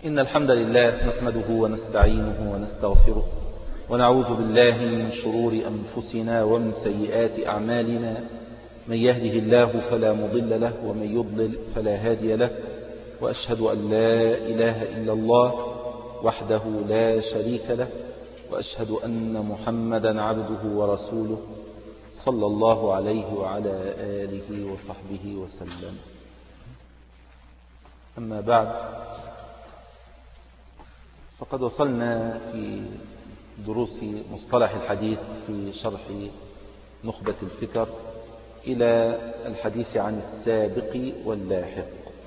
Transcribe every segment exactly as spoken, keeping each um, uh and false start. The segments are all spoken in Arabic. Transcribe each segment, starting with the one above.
إن الحمد لله نحمده ونستعينه ونستغفره ونعوذ بالله من شرور أنفسنا ومن سيئات أعمالنا. من يهده الله فلا مضل له ومن يضلل فلا هادي له، وأشهد أن لا إله إلا الله وحده لا شريك له، وأشهد أن محمدا عبده ورسوله صلى الله عليه وعلى آله وصحبه وسلم. أما بعد، فقد وصلنا في دروس مصطلح الحديث في شرح نخبة الفكر إلى الحديث عن السابق واللاحق.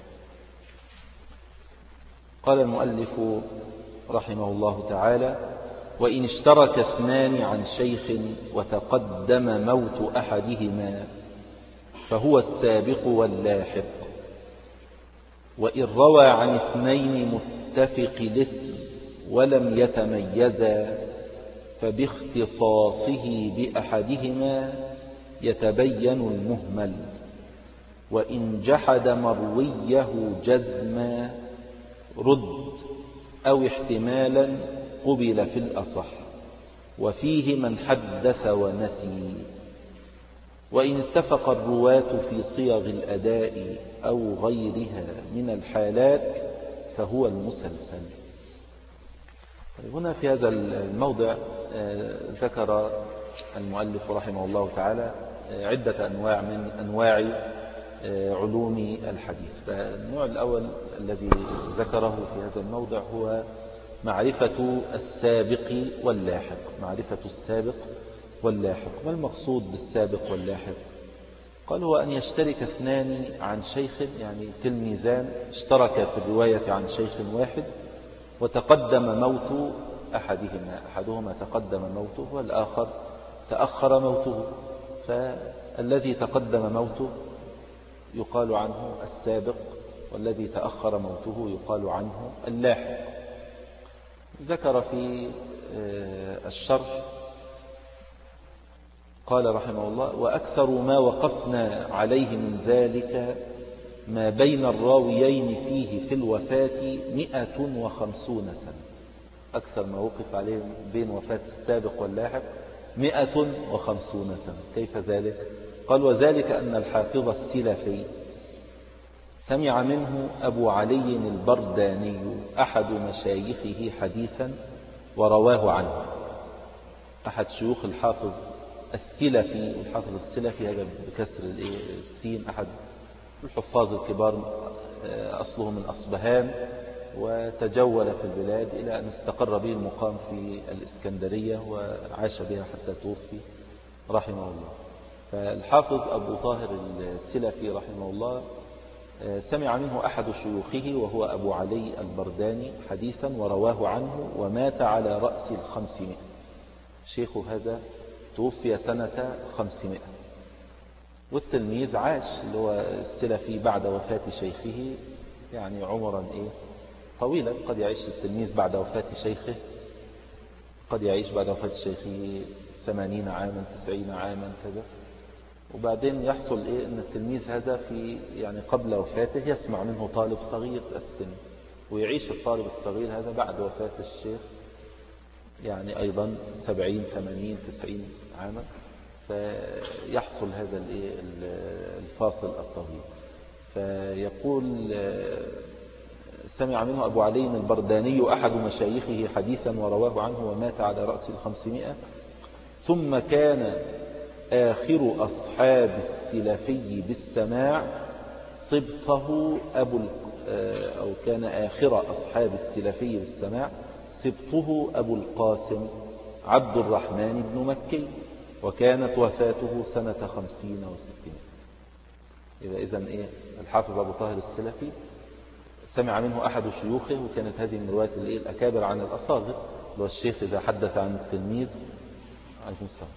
قال المؤلف رحمه الله تعالى: وإن اشترك اثنان عن شيخ وتقدم موت أحدهما فهو السابق واللاحق، وإن روى عن اثنين متفق الاسم ولم يتميزا فباختصاصه بأحدهما يتبين المهمل، وإن جحد مرويه جزما رد أو احتمالا قبل في الأصح، وفيه من حدث ونسي. وإن اتفق الرواة في صيغ الأداء أو غيرها من الحالات فهو المسلسل. هنا في هذا الموضع ذكر المؤلف رحمه الله تعالى عدة أنواع من أنواع علوم الحديث. فالنوع الأول الذي ذكره في هذا الموضع هو معرفة السابق واللاحق. معرفة السابق واللاحق، ما المقصود بالسابق واللاحق؟ قال: هو أن يشترك اثنان عن شيخ، يعني تلميذان اشترك في الرواية عن شيخ واحد وتقدم موت أحدهما، أحدهما تقدم موته والآخر تأخر موته، فالذي تقدم موته يقال عنه السابق، والذي تأخر موته يقال عنه اللاحق. ذكر في الشرح قال رحمه الله: وأكثر ما وقفنا عليه من ذلك ما بين الراويين فيه في الوفاة مئة وخمسون سنة. أكثر ما وقف عليه بين وفاة السابق واللاحق مئة وخمسون سنة. كيف ذلك؟ قال: وذلك أن الحافظ السلفي سمع منه أبو علي البرداني أحد مشايخه حديثا ورواه عنه. أحد شيوخ الحافظ السلفي، والحافظ السلفي هذا بكسر السين، أحد الحفاظ الكبار، أصله من أصبهان وتجول في البلاد إلى أن استقر به المقام في الإسكندرية وعاش بها حتى توفي رحمه الله. فالحافظ أبو طاهر السلفي رحمه الله سمع منه أحد شيوخه وهو أبو علي البرداني حديثا ورواه عنه، ومات على رأس الخمسمائة. شيخ هذا توفي سنة خمسمائة، والتلميذ عاش اللي هو السلفي بعد وفاة شيخه يعني عمرا إيه طويلا. قد يعيش التلميذ بعد وفاة شيخه، قد يعيش بعد وفاة شيخه ثمانين عاما تسعين عاما كذا، وبعدين يحصل إيه أن التلميذ هذا في يعني قبل وفاته يسمع منه طالب صغير السن، ويعيش الطالب الصغير هذا بعد وفاة الشيخ يعني أيضا سبعين ثمانين تسعين عاما، فيحصل هذا الفاصل الطويل. فيقول: سمع منه أبو علي البرداني أحد مشايخه حديثا ورواه عنه ومات على رأس الخمسمائة، ثم كان آخر أصحاب السلفي بالسماع صبته أبو أو كان آخر أصحاب السلفي بالسماع صبته أبو القاسم عبد الرحمن بن مكي، وكانت وفاته سنة خمسين وستين. إذا إذن إيه الحافظ أبو طاهر السلفي سمع منه أحد شيوخه، وكانت هذه من رواية الإيه الأكابر عن الأصاغر، والشيخ إذا حدث عن التلميذ عليكم السلام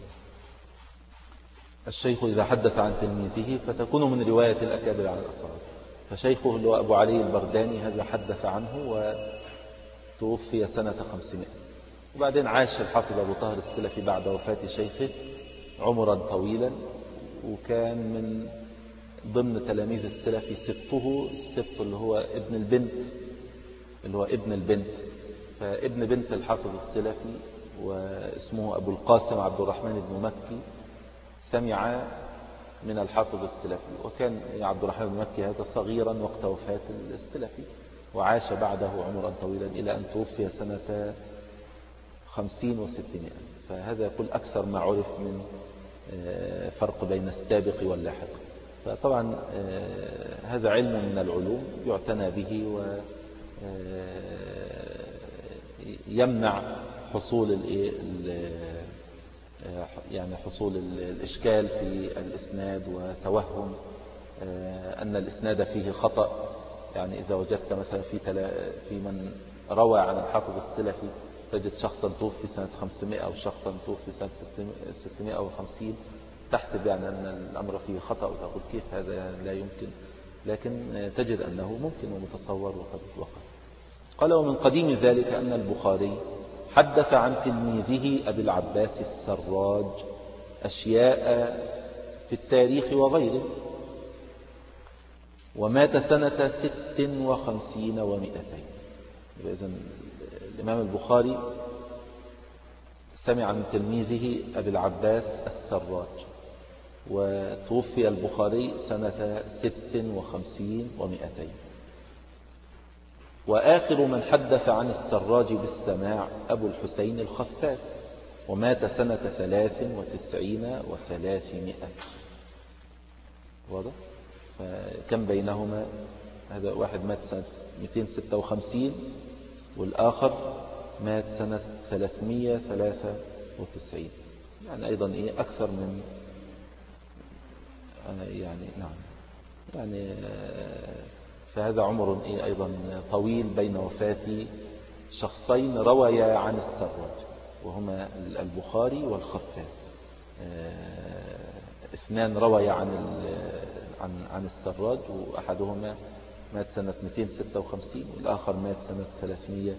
الشيخ إذا حدث عن تلميذه فتكون من رواية الأكابر عن الأصاغر. فشيخه اللي هو أبو علي البرداني هذا حدث عنه وتوفي سنة خمسمائة. وبعدين عاش الحافظ أبو طاهر السلفي بعد وفاة شيخه عمرا طويلا، وكان من ضمن تلاميذ السلفي سبطه، السبط اللي هو ابن البنت اللي هو ابن البنت. فابن بنت الحافظ السلفي واسمه أبو القاسم عبد الرحمن بن مكي سمع من الحافظ السلفي، وكان عبد الرحمن بن مكي هذا صغيرا وقت وفاة السلفي، وعاش بعده عمرا طويلا إلى أن توفي سنة خمسين وستمائة. فهذا يقول أكثر ما عرف من فرق بين السابق واللاحق. فطبعا هذا علم من العلوم يعتنى به ويمنع حصول يعني حصول الإشكال في الإسناد وتوهم أن الإسناد فيه خطأ. يعني إذا وجدت مثلا في في من روى عن الحافظ السلفي تجد شخصا توفي سنة خمسمائة أو شخصا توفي سنة ستمائة وخمسين، تحسب يعني أن الأمر فيه خطأ وتقول كيف هذا يعني لا يمكن، لكن تجد أنه ممكن ومتصور وقد وقع. قال ومن قديم ذلك أن البخاري حدث عن تلميذه أبي العباس السراج أشياء في التاريخ وغيره، ومات سنة ست وخمسين ومئتين. إذن الإمام البخاري سمع من تلميذه أبي العباس السراج، وتوفي البخاري سنة ست وخمسين ومئتين. وآخر من حدث عن السراج بالسماع أبو الحسين الخفاف، ومات سنة ثلاث وتسعين وثلاثمائة. واضح؟ فكم بينهما؟ هذا واحد مات سنة مئتين وستة وخمسين والآخر مات سنة ثلاثمائة وثلاثة وتسعين، يعني أيضا إيه أكثر من يعني نعم يعني فهذا عمر إيه أيضا طويل بين وفاة شخصين رويا عن السراج وهما البخاري والخفاف. اثنان رويا عن عن عن السراج، وأحدهما مات سنة مئتين وستة وخمسين والآخر مات سنة ثلاثمائة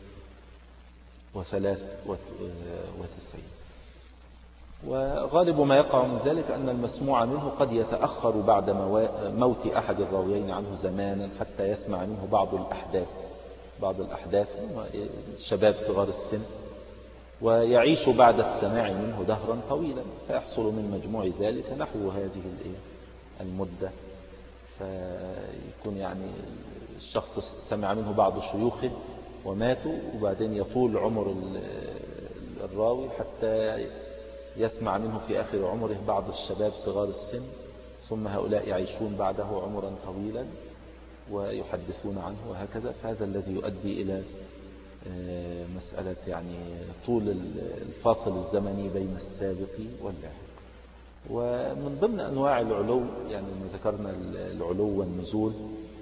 وثلاثة وتسعين. وغالب ما يقع من ذلك أن المسموع منه قد يتأخر بعد موت أحد الراويين عنه زمانا حتى يسمع منه بعض الأحداث بعض الأحداث الشباب صغار السن، ويعيش بعد السماع منه دهرا طويلا، فيحصل من مجموع ذلك نحو هذه المدة. فيكون يعني الشخص سمع منه بعض شيوخه وماتوا، وبعدين يطول عمر الراوي حتى يسمع منه في آخر عمره بعض الشباب صغار السن، ثم هؤلاء يعيشون بعده عمرا طويلا ويحدثون عنه وهكذا. فهذا الذي يؤدي إلى مسألة يعني طول الفاصل الزمني بين السابق واللاحق. ومن ضمن أنواع العلو، يعني ذكرنا العلو والنزول،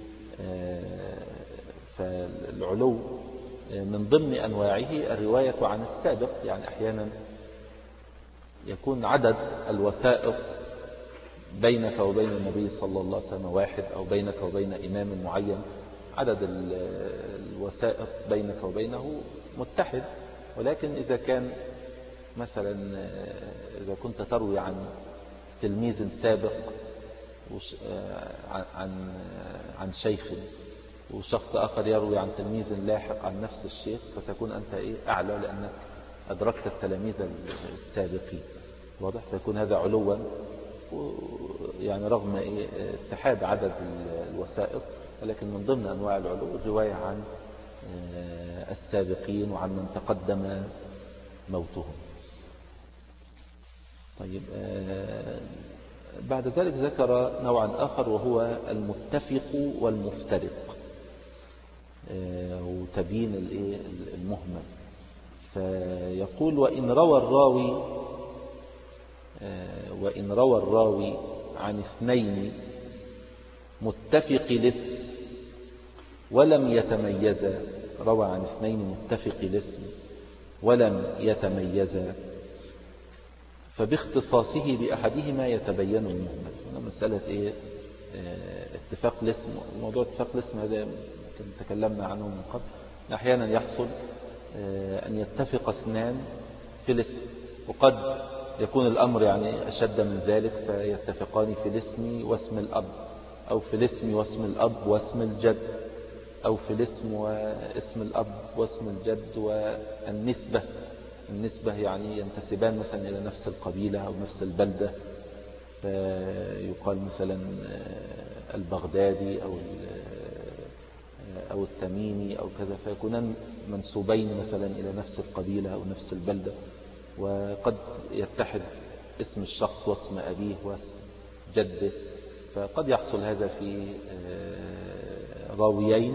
فالعلو من ضمن أنواعه الرواية عن السابق. يعني أحيانا يكون عدد الوسائط بينك وبين النبي صلى الله عليه وسلم واحد، أو بينك وبين إمام معين عدد الوسائط بينك وبينه متحد، ولكن إذا كان مثلا إذا كنت تروي عن تلميذ سابق عن عن شيخ، وشخص آخر يروي عن تلميذ لاحق عن نفس الشيخ، فتكون أنت إيه أعلى لأنك أدركت التلاميذ السابقين. واضح؟ فيكون هذا علوا، يعني رغم إيه اتحاد عدد الوسائط، ولكن من ضمن أنواع العلو الرواية عن السابقين وعن من تقدم موتهم. طيب، بعد ذلك ذكر نوعا آخر وهو المتفق والمفترق، وتبيين المهمل. فيقول وإن روى الراوي وإن روى الراوي عن اثنين متفق الاسم ولم يتميزا، روى عن اثنين متفق الاسم ولم يتميزا، فباختصاصه بأحدهما يتبين المهمل. هنا مسألة إيه؟ اتفاق الاسم. موضوع اتفاق الاسم هذا تكلمنا عنه من قبل. أحيانا يحصل أن يتفق اثنان في الاسم، وقد يكون الأمر يعني أشد من ذلك، فيتفقان في الاسم واسم الأب، أو في الاسم واسم الأب واسم الجد، أو في الاسم واسم الأب واسم الجد والنسبة. النسبة يعني ينتسبان مثلا إلى نفس القبيلة أو نفس البلدة، فيقال مثلا البغدادي أو أو التميمي أو كذا، فيكونان منسوبين مثلا إلى نفس القبيلة أو نفس البلدة. وقد يتحد اسم الشخص واسم أبيه واسم جده، فقد يحصل هذا في راويين.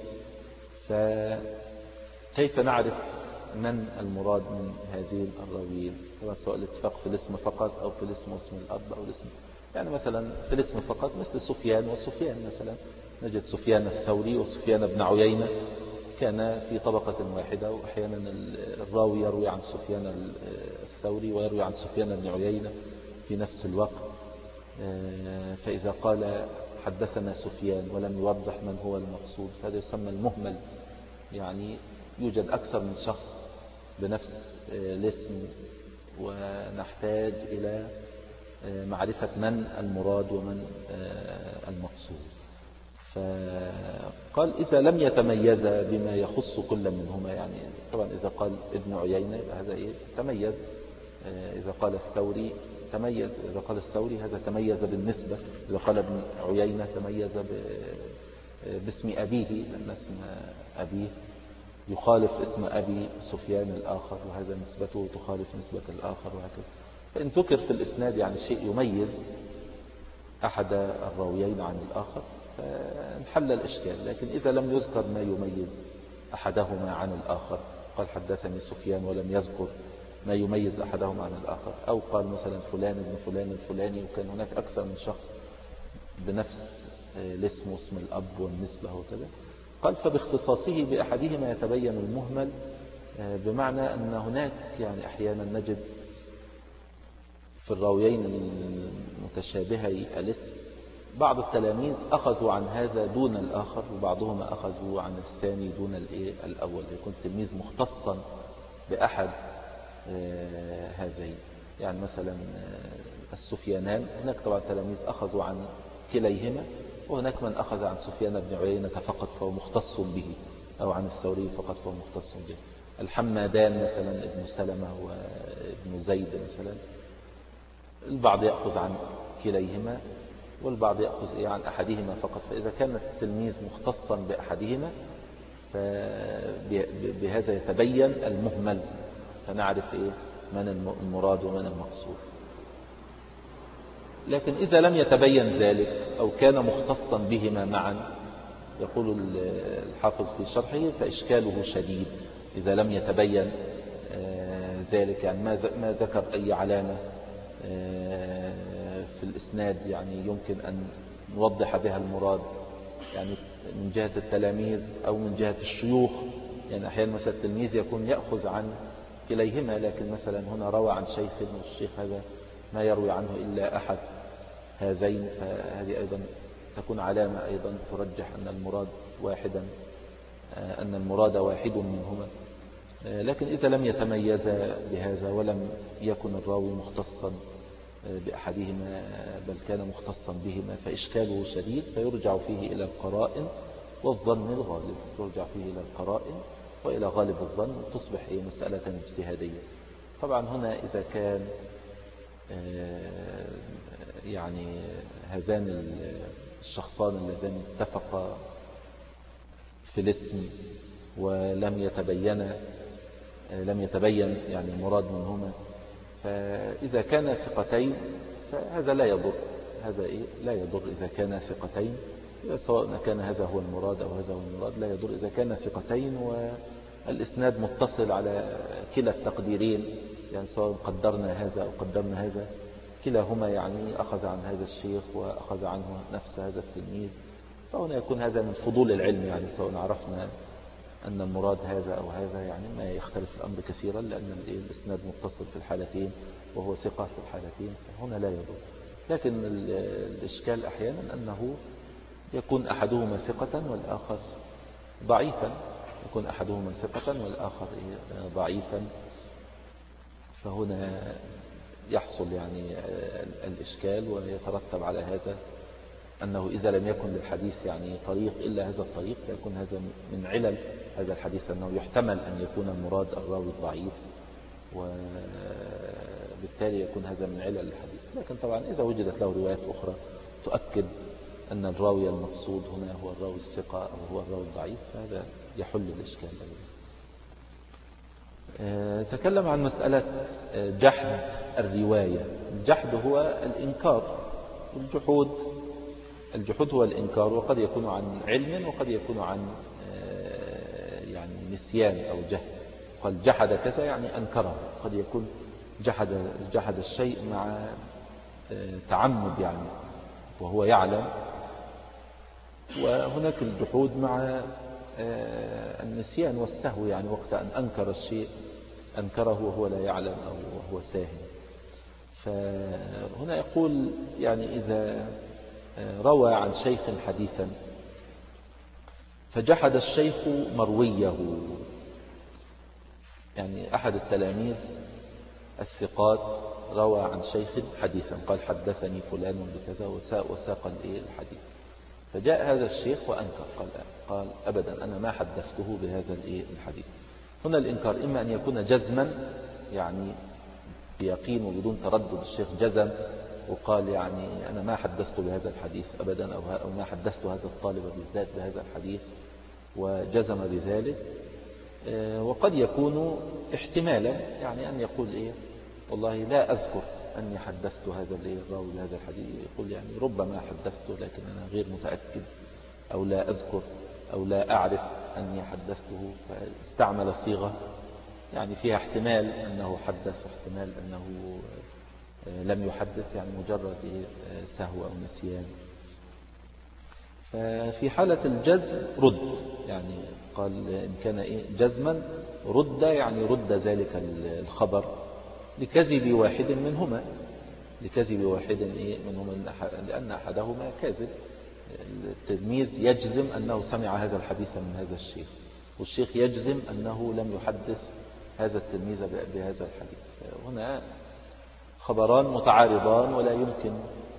فكيف نعرف من المراد من هذه الراويين؟ طبعا سواء الاتفاق في الاسم فقط أو في الاسم واسم الأب أو الاسم، يعني مثلا في الاسم فقط مثل سفيان وسفيان، مثلا نجد سفيان الثوري وسفيان بن عيينة كان في طبقة واحدة، وأحيانا الراوي يروي عن سفيان الثوري ويروي عن سفيان بن عيينة في نفس الوقت. فإذا قال حدثنا سفيان ولم يوضح من هو المقصود فهذا يسمى المهمل، يعني يوجد أكثر من شخص بنفس الاسم ونحتاج إلى معرفة من المراد ومن المقصود. فقال إذا لم يتميز بما يخص كل منهما، يعني طبعا إذا قال ابن عيينة هذا إيه؟ تميز. إذا قال الثوري تميز، إذا قال الثوري هذا تميز بالنسبة. إذا قال ابن عيينة تميز باسم أبيه، لأن اسم أبيه يخالف اسم أبي سفيان الآخر، وهذا نسبته تخالف نسبة الآخر، وهكذا. فإن ذكر في الإسناد يعني شيء يميز أحد الراويين عن الآخر فانحل الإشكال. لكن إذا لم يذكر ما يميز أحدهما عن الآخر، قال حدثني سفيان ولم يذكر ما يميز أحدهما عن الآخر، أو قال مثلا فلان ابن فلان الفلاني وكان هناك أكثر من شخص بنفس الاسم واسم الأب والنسبة وكذا، قال فباختصاصه بأحدهما يتبين المهمل، بمعنى أن هناك يعني أحيانا نجد في الراويين المتشابهي الاسم بعض التلاميذ أخذوا عن هذا دون الآخر، وبعضهم أخذوا عن الثاني دون الأول، يكون التلميذ مختصا بأحد هذين. يعني مثلا السفيانان هناك طبعا تلاميذ أخذوا عن كليهما، وهناك من أخذ عن سفيان بن عيينة فقط فهو مختص به، أو عن الثوري فقط فهو مختص به. الحمادان مثلا ابن سلمة وابن زيد مثلا، البعض يأخذ عن كليهما والبعض يأخذ عن أحدهما فقط. فإذا كان التلميذ مختصا بأحدهما فبهذا يتبين المهمل، فنعرف إيه من المراد ومن المقصود. لكن إذا لم يتبين ذلك أو كان مختصا بهما معا، يقول الحافظ في شرحه فإشكاله شديد. إذا لم يتبين ذلك، يعني ما ذكر أي علامة في الإسناد يعني يمكن أن نوضح بها المراد، يعني من جهة التلاميذ أو من جهة الشيوخ. يعني أحيانا مثلا التلميذ يكون يأخذ عن كليهما، لكن مثلا هنا روى عن شيخ والشيخ هذا ما يروي عنه إلا أحد هذين، فهذه أيضا تكون علامة أيضا ترجح أن المراد واحدا، أن المراد واحد منهما. لكن إذا لم يتميز بهذا ولم يكن الراوي مختصا بأحدهما بل كان مختصا بهما فإشكاله شديد، فيرجع فيه إلى القرائن والظن الغالب، يرجع فيه إلى القرائن وإلى غالب الظن، تصبح هي مسألة اجتهادية. طبعا هنا إذا كان يعني هذان الشخصان اللذان اتفقا في الاسم ولم يتبين لم يتبين يعني المراد منهما، فإذا كان ثقتين فهذا لا يضر، هذا إيه لا يضر إذا كان ثقتين، سواء كان هذا هو المراد أو هذا هو المراد لا يضر إذا كان ثقتين والإسناد متصل على كلا التقديرين، يعني سواء قدرنا هذا أو قدرنا هذا كلاهما يعني أخذ عن هذا الشيخ وأخذ عنه نفس هذا التلميذ، فهنا يكون هذا من فضول العلم، يعني سواء عرفنا أن المراد هذا أو هذا يعني ما يختلف الأمر كثيرا، لأن الإسناد متصل في الحالتين وهو ثقة في الحالتين، فهنا لا يضر. لكن الإشكال أحيانا أنه يكون أحدهما ثقة والآخر ضعيفا، يكون أحدهما ثقة والآخر ضعيفا، فهنا يحصل يعني الإشكال ويترتب على هذا أنه إذا لم يكن للحديث يعني طريق إلا هذا الطريق فيكون هذا من علل هذا الحديث، أنه يحتمل أن يكون المراد الراوي الضعيف، وبالتالي يكون هذا من علل الحديث. لكن طبعا إذا وجدت له روايات أخرى تؤكد أن الراوي المقصود هنا هو الراوي الثقة أو هو الراوي الضعيف فهذا يحل الإشكال. تكلم عن مسألة جحد الرواية. الجحد هو الإنكار، الجحود الجحود هو الإنكار، وقد يكون عن علم وقد يكون عن يعني نسيان أو جهل. قال جحد كذا يعني أنكره، قد يكون جحد جحد الشيء مع تعمد يعني وهو يعلم، وهناك الجحود مع النسيان والسهو يعني وقت أن أنكر الشيء أنكره وهو لا يعلم أو وهو ساهل. فهنا يقول يعني إذا روى عن شيخ حديثا فجحد الشيخ مرويه، يعني أحد التلاميذ الثقات روى عن شيخ حديثا قال حدثني فلان بكذا وساق الحديث، فجاء هذا الشيخ وأنكر قال, قال أبدا أنا ما حدثته بهذا الحديث. هنا الإنكار إما أن يكون جزما يعني بيقين وبدون تردد، الشيخ جزم وقال يعني أنا ما حدثت بهذا الحديث أبدا أو ما حدثت هذا الطالب بالذات بهذا الحديث وجزم بذلك. وقد يكون احتمالا يعني أن يقول إيه والله لا أذكر أني حدثت هذا الراوي بهذا الحديث، يقول يعني ربما حدثته لكن أنا غير متأكد أو لا أذكر أو لا أعرف أني حدثته، فاستعمل صيغة يعني فيها احتمال أنه حدث واحتمال أنه لم يحدث، يعني مجرد سهو أو نسيان. ففي حالة الجزم رد، يعني قال إن كان إيه جزما رد يعني رد ذلك الخبر لكذب واحد منهما لكذب واحد إيه منهما لأن أحدهما كاذب. التلميذ يجزم أنه سمع هذا الحديث من هذا الشيخ، والشيخ يجزم أنه لم يحدث هذا التلميذ بهذا الحديث. هنا خبران متعارضان ولا يمكن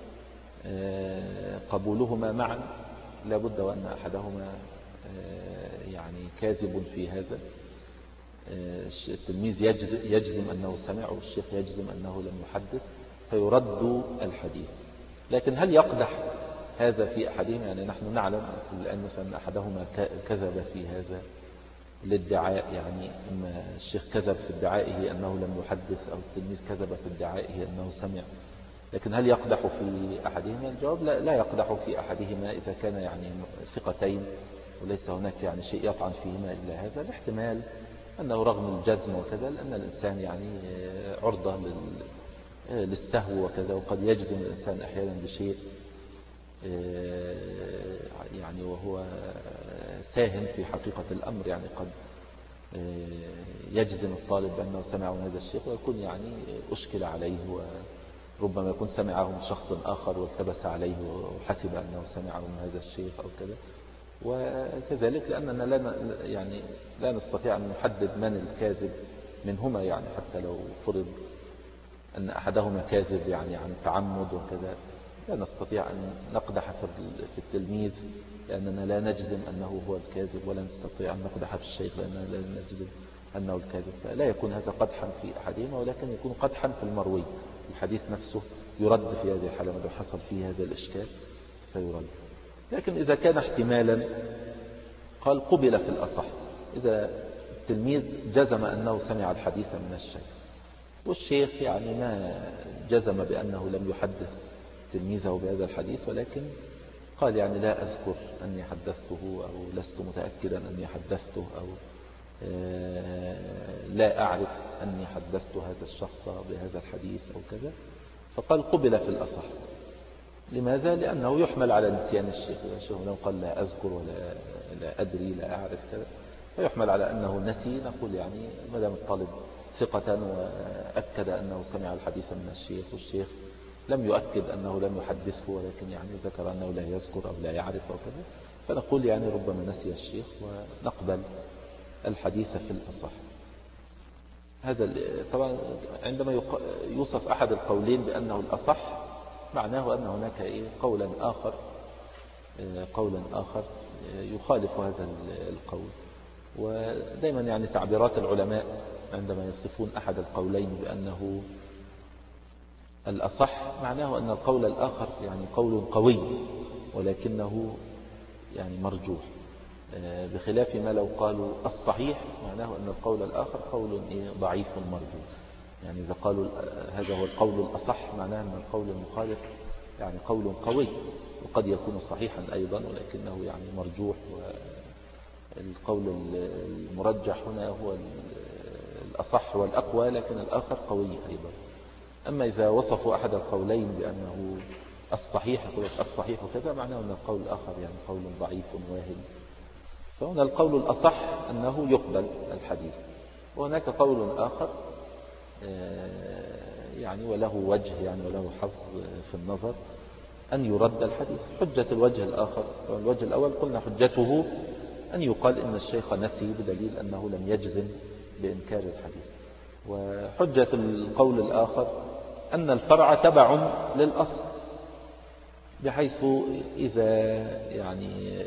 قبولهما معا، لا بد وأن أحدهما يعني كاذب في هذا. التلميذ يجزم أنه سمع والشيخ يجزم أنه لم يحدث فيرد الحديث. لكن هل يقدح هذا في أحدهما؟ يعني نحن نعلم لأن مثلا أحدهما كذب في هذا الادعاء، يعني إما الشيخ كذب في ادعائه أنه لم يحدث أو التلميذ كذب في ادعائه أنه سمع، لكن هل يقدح في أحدهما؟ الجواب لا, لا يقدح في أحدهما إذا كان يعني ثقتين وليس هناك يعني شيء يطعن فيهما إلا هذا الاحتمال أنه رغم الجزم وكذا، لأن الإنسان يعني عرضة للسهو وكذا، وقد يجزم الإنسان أحيانا بشيء يعني وهو ساهن في حقيقة الأمر، يعني قد يجزم الطالب بأنه سمعه من هذا الشيخ ويكون يعني أشكل عليه، وربما يكون سمعه من شخص آخر والتبس عليه وحسب أنه سمعه من هذا الشيخ أو كذا. وكذلك لأننا لا يعني لا نستطيع أن نحدد من الكاذب منهما، يعني حتى لو فرض أن أحدهما كاذب يعني عن تعمد وكذا لا نستطيع أن نقدح في التلميذ لأننا لا نجزم أنه هو الكاذب، ولا نستطيع أن نقدح في الشيخ لأننا لا نجزم أنه الكاذب. فلا يكون هذا قدحا في أحدهما، ولكن يكون قدحا في المروي، الحديث نفسه يرد في هذه الحالة لو حصل فيه هذا الإشكال فيرد. لكن إذا كان احتمالا قال قبل في الأصح، إذا التلميذ جزم أنه سمع الحديث من الشيخ والشيخ يعني ما جزم بأنه لم يحدث تلميذه بهذا الحديث، ولكن قال يعني لا أذكر أني حدثته أو لست متأكدا أني حدثته أو لا أعرف أني حدثت هذا الشخص بهذا الحديث أو كذا، فقال قبل في الأصح. لماذا؟ لأنه يحمل على نسيان الشيخ، الشيخ لو قال لا أذكر ولا لا أدري لا أعرف كذا فيحمل على أنه نسي، نقول يعني ما دام الطالب ثقة وأكد أنه سمع الحديث من الشيخ والشيخ لم يؤكد أنه لم يحدثه ولكن يعني ذكر أنه لا يذكر أو لا يعرف أو كذا، فنقول يعني ربما نسي الشيخ ونقبل الحديث في الأصح. هذا طبعا عندما يوصف أحد القولين بأنه الأصح معناه أن هناك إيه قولا آخر قولا آخر يخالف هذا القول. ودائما يعني تعبيرات العلماء عندما يصفون أحد القولين بأنه الأصح معناه أن القول الآخر يعني قول قوي ولكنه يعني مرجوح، بخلاف ما لو قالوا الصحيح معناه أن القول الآخر قول ضعيف مرجوح. يعني إذا قالوا هذا هو القول الأصح معناه أن القول المخالف يعني قول قوي وقد يكون صحيحا أيضا ولكنه يعني مرجوح، والقول المرجح هنا هو الأصح والأقوى لكن الآخر قوي أيضا. أما إذا وصفوا أحد القولين بأنه الصحيح الصحيح وكذا معناه أن القول الآخر يعني قول ضعيف واهن. فهنا القول الأصح أنه يقبل الحديث، وهناك قول آخر يعني وله وجه يعني وله حظ في النظر أن يرد الحديث. حجة الوجه الآخر الوجه الأول قلنا حجته أن يقال إن الشيخ نسي بدليل أنه لم يجزم بإنكار الحديث. وحجة القول الآخر أن الفرع تبع للأصل، بحيث إذا يعني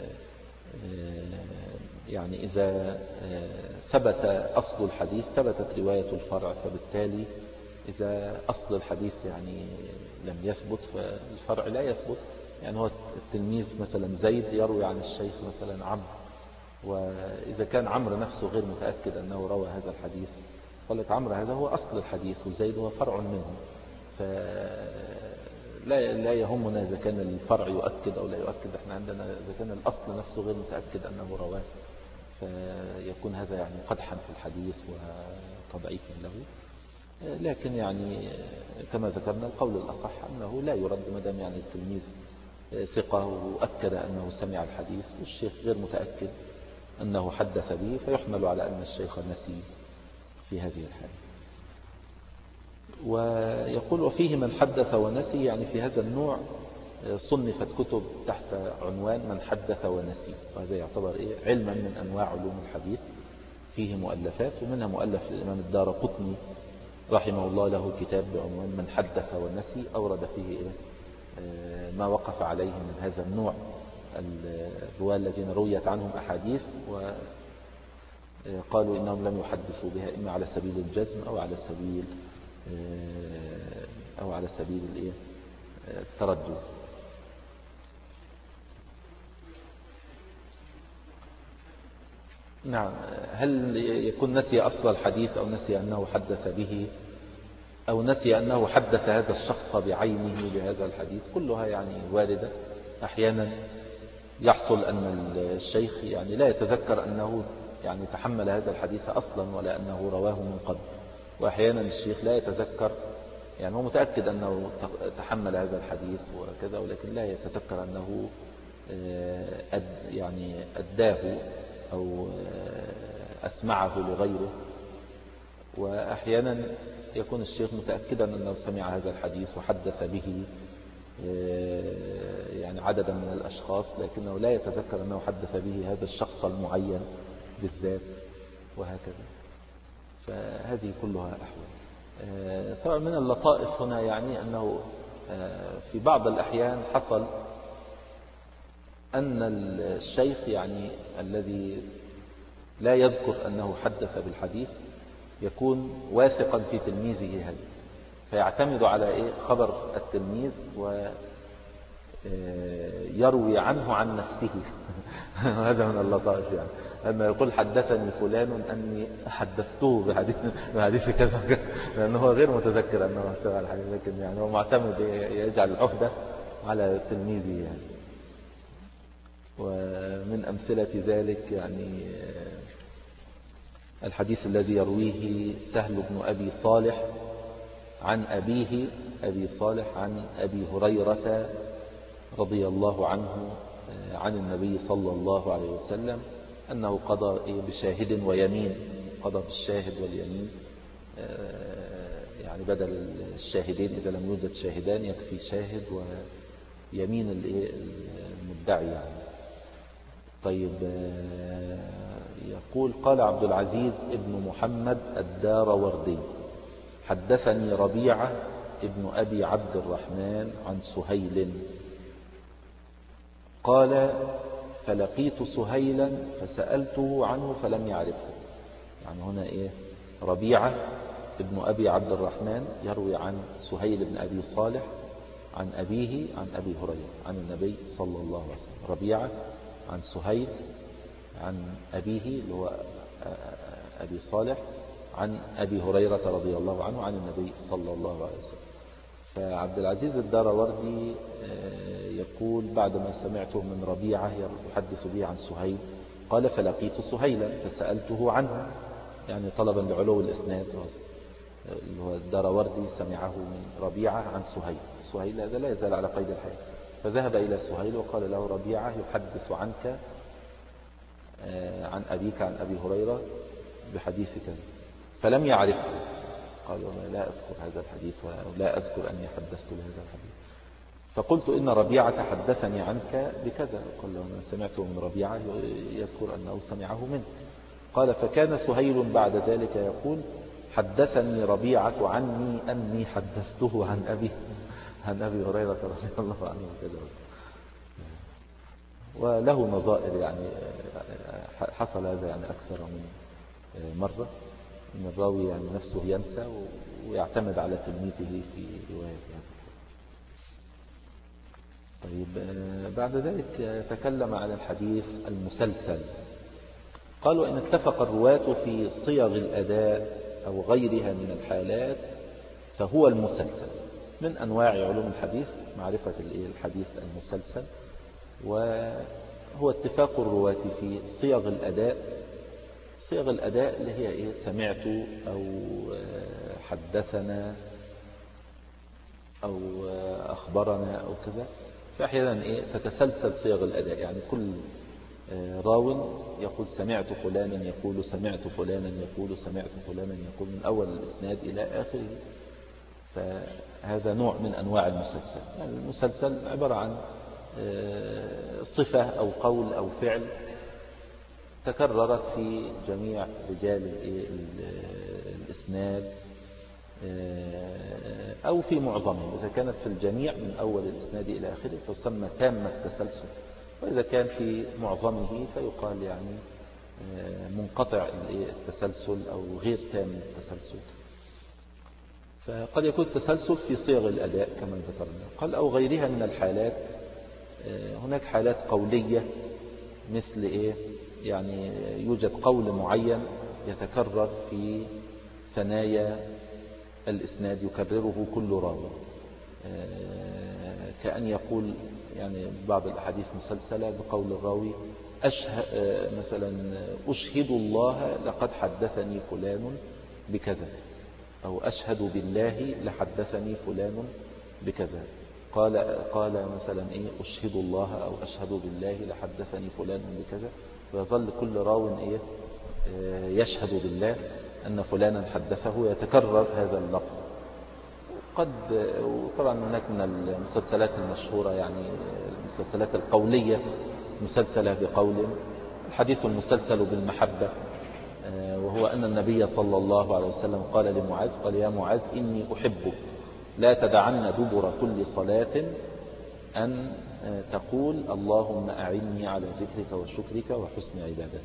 يعني إذا ثبت أصل الحديث ثبتت رواية الفرع، فبالتالي إذا أصل الحديث يعني لم يثبت فالفرع لا يثبت. يعني هو التلميذ مثلا زيد يروي عن الشيخ مثلا عمرو، وإذا كان عمرو نفسه غير متأكد أنه روى هذا الحديث قالت عمرو هذا هو أصل الحديث وزيد هو فرع منه، فلا لا يهمنا إذا كان الفرع يؤكد أو لا يؤكد. احنا عندنا إذا كان الأصل نفسه غير متأكد أنه رواه فيكون هذا يعني قدحا في الحديث وتضعيفا له. لكن يعني كما ذكرنا القول الأصح أنه لا يرد ما دام يعني التلميذ ثقة وأكد أنه سمع الحديث والشيخ غير متأكد أنه حدث به، فيحمل على أن الشيخ نسي في هذه الحالة. ويقول وفيه من حدث ونسي، يعني في هذا النوع صنفت كتب تحت عنوان من حدث ونسي، وهذا يعتبر إيه علما من أنواع علوم الحديث. فيه مؤلفات ومنها مؤلف الإمام الدارقطني رحمه الله له كتاب بعنوان من حدث ونسي، أورد فيه إيه ما وقف عليه من هذا النوع الرواة الذين رويت عنهم أحاديث وقالوا إنهم لم يحدثوا بها إما على سبيل الجزم أو على سبيل أو على سبيل الإيه التردد. نعم، هل يكون نسي أصل الحديث أو نسي أنه حدث به أو نسي أنه حدث هذا الشخص بعينه بهذا الحديث؟ كلها يعني واردة. أحيانا يحصل أن الشيخ يعني لا يتذكر أنه يعني تحمل هذا الحديث أصلا ولا أنه رواه من قبل، وأحيانا الشيخ لا يتذكر يعني هو متأكد أنه تحمل هذا الحديث وكذا ولكن لا يتذكر أنه أد يعني أداه أو أسمعه لغيره. وأحيانا يكون الشيخ متأكدا أنه سمع هذا الحديث وحدث به يعني عددا من الأشخاص لكنه لا يتذكر أنه حدث به هذا الشخص المعين بالذات وهكذا. فهذه كلها أحوال. طبعا من اللطائف هنا يعني أنه في بعض الأحيان حصل أن الشيخ يعني الذي لا يذكر أنه حدث بالحديث يكون واثقا في تلميذه هذا، فيعتمد على إيه خبر التلميذ ويروي عنه عن نفسه. هذا من اللطائف يعني أما يقول حدثني فلان أني حدثته بحديث, بحديث كذا، لأنه هو غير متذكر أنه سمع الحديث لكن يعني هو معتمد يجعل العهدة على تلميذه يعني. ومن أمثلة ذلك يعني الحديث الذي يرويه سهل بن أبي صالح عن أبيه أبي صالح عن أبي هريرة رضي الله عنه عن النبي صلى الله عليه وسلم أنه قضى بشاهد ويمين، قضى بالشاهد واليمين يعني بدل الشاهدين إذا لم يوجد شاهدان يكفي شاهد ويمين المدعي يعني. طيب يقول قال عبد العزيز ابن محمد الداروردي حدثني ربيعة ابن أبي عبد الرحمن عن سهيل قال فلقيت سهيلا فسألته عنه فلم يعرفه. يعني هنا إيه؟ ربيعة ابن أبي عبد الرحمن يروي عن سهيل بن أبي صالح عن أبيه عن أبي هريرة عن النبي صلى الله عليه وسلم. ربيعة عن سهيل عن أبيه اللي هو أبي صالح عن أبي هريرة رضي الله عنه عن النبي صلى الله عليه وسلم. فعبد العزيز الدراوردي يقول بعدما سمعته من ربيعة يحدث به عن سهيل قال فلقيت سهيلا فسألته عنه، يعني طلبا لعلو الإسناد، اللي هو الدراوردي سمعه من ربيعة عن سهيل. سهيل هذا لا يزال على قيد الحياة، فذهب إلى سهيل وقال له ربيعة يحدث عنك عن أبيك عن أبي هريرة بحديثك، فلم يعرفه. قال لا أذكر هذا الحديث ولا أذكر أني حدثت بهذا الحديث. فقلت إن ربيعة حدثني عنك بكذا. قال له أنا سمعته من ربيعة يذكر أنه سمعه منك. قال فكان سهيل بعد ذلك يقول حدثني ربيعة عني أني حدثته عن أبي عن أبي هريرة رضي الله عنه وكذا. وله نظائر، يعني حصل هذا يعني أكثر من مرة، ان الراوي يعني نفسه ينسى ويعتمد على تلميذه في رواية هذا. طيب بعد ذلك تكلم عن الحديث المسلسل. قالوا إن اتفق الرواة في صيغ الأداء أو غيرها من الحالات فهو المسلسل. من أنواع علوم الحديث معرفة الحديث المسلسل، وهو اتفاق الرواة في صيغ الأداء. صيغ الأداء اللي هي إيه؟ سمعت أو حدثنا أو أخبرنا أو كذا. فأحيانا إيه؟ تتسلسل صيغ الأداء، يعني كل راو يقول سمعت فلانا يقول سمعت فلانا يقول سمعت فلانا يقول من أول الإسناد إلى آخره. فهذا نوع من أنواع المسلسل. يعني المسلسل عبارة عن صفة أو قول أو فعل تكررت في جميع رجال الإسناد أو في معظمهم. إذا كانت في الجميع من أول الإسناد إلى آخره فيسمى تام التسلسل، وإذا كان في معظمه فيقال يعني منقطع التسلسل أو غير تام التسلسل. فقد يكون التسلسل في صيغ الأداء كما ذكرنا. قال أو غيرها من الحالات. هناك حالات قولية مثل إيه؟ يعني يوجد قول معين يتكرر في ثنايا الإسناد يكرره كل راوي، كأن يقول يعني بعض الأحاديث مسلسلة بقول الراوي أشهد مثلا أشهد الله لقد حدثني فلان بكذا، أو أشهد بالله لحدثني فلان بكذا. قال قال مثلا إيه أشهد الله أو أشهد بالله لحدثني فلان بكذا، ويظل كل راو إيه يشهد بالله أن فلانا حدثه، يتكرر هذا اللفظ. قد وطبعا هناك من المسلسلات المشهورة يعني المسلسلات القولية مسلسلة بقول. الحديث المسلسل بالمحبة، وهو أن النبي صلى الله عليه وسلم قال لمعاذ قال يا معاذ إني أحبك لا تدعن دبر كل صلاة أن تقول اللهم أعني على ذكرك وشكرك وحسن عبادتك.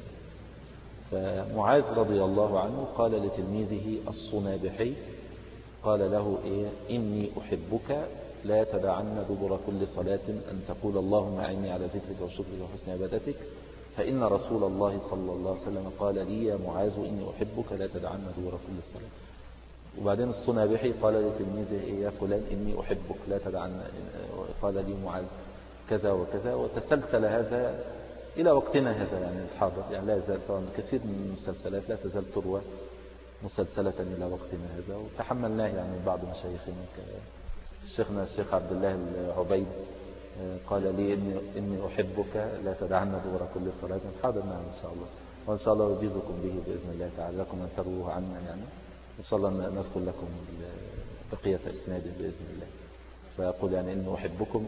فمعاذ رضي الله عنه قال لتلميذه الصنابحي قال له إيه إني أحبك لا تدعن دبر كل صلاة أن تقول اللهم أعني على ذكرك وشكرك وحسن عبادتك، فإن رسول الله صلى الله عليه وسلم قال لي يا معاذ إني أحبك لا تدعن دبر كل صلاة. وبعدين الصنابحي قال لتلميذه إيه يا فلان إني أحبك لا تدعن، قال لي معاذ كذا وكذا. وتسلسل هذا إلى وقتنا هذا يعني الحاضر. يعني لا يزال طبعا كثير من المسلسلات لا تزال تروى مسلسلة إلى وقتنا هذا، وتحملناه يعني بعض مشايخنا كشيخنا الشيخ عبد الله العبيد قال لي إني, إني أحبك لا تدعن دبر كل صلاة. حاضر نعم إن شاء الله، وإن شاء الله يجيزكم به بإذن الله تعالى، لكم أن تروه عنا يعني إن شاء الله نذكر لكم بقية إسناده بإذن الله. فأقول يعني إني أحبكم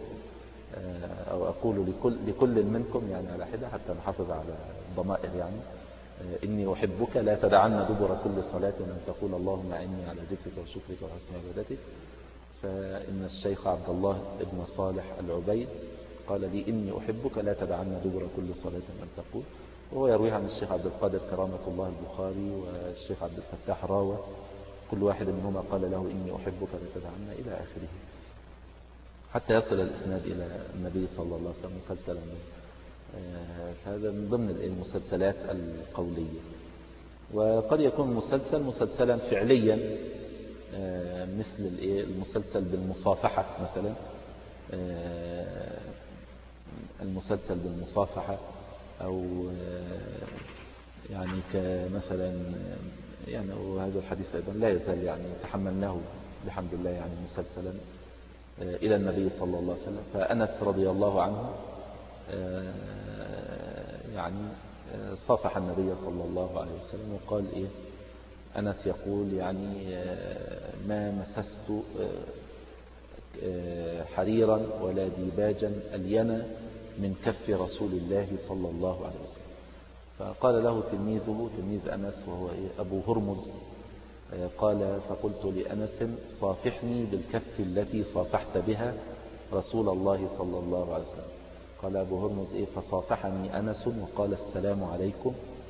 أو أقول لكل, لكل منكم يعني على حدة حتى نحافظ على الضمائر يعني إني أحبك لا تدعن دبر كل صلاة أن تقول اللهم أعني على ذكرك وشكرك وحسن عبادتك. فإن الشيخ عبد الله ابن صالح العبيد قال لي إني أحبك لا تدعن دبر كل صلاة أن تقول. وهو يرويها عن الشيخ عبد القادر كرامة الله البخاري والشيخ عبد الفتاح راوة، كل واحد منهما قال له إني أحبك لا تدعن إلى آخره، حتى يصل الإسناد إلى النبي صلى الله عليه وسلم مسلسلا. هذا من ضمن المسلسلات القولية. وقد يكون مسلسل مسلسلا فعليا، مثل المسلسل بالمصافحة مثلا، المسلسل بالمصافحة، أو يعني كمثلا يعني وهذا الحديث أيضا لا يزال يعني تحملناه بحمد الله يعني مسلسلا إلى النبي صلى الله عليه وسلم. فأنس رضي الله عنه يعني صافح النبي صلى الله عليه وسلم وقال إيه، أنس يقول يعني ما مسست حريرا ولا ديباجا ألين من كف رسول الله صلى الله عليه وسلم. فقال له تلميذه تلميذ أنس وهو أبو هرمز، قال فقلت لأنس صافحني بالكف التي صافحت بها رسول الله صلى الله عليه وسلم. قال أبو هرمز إيه فصافحني أنس وقال السلام عليكم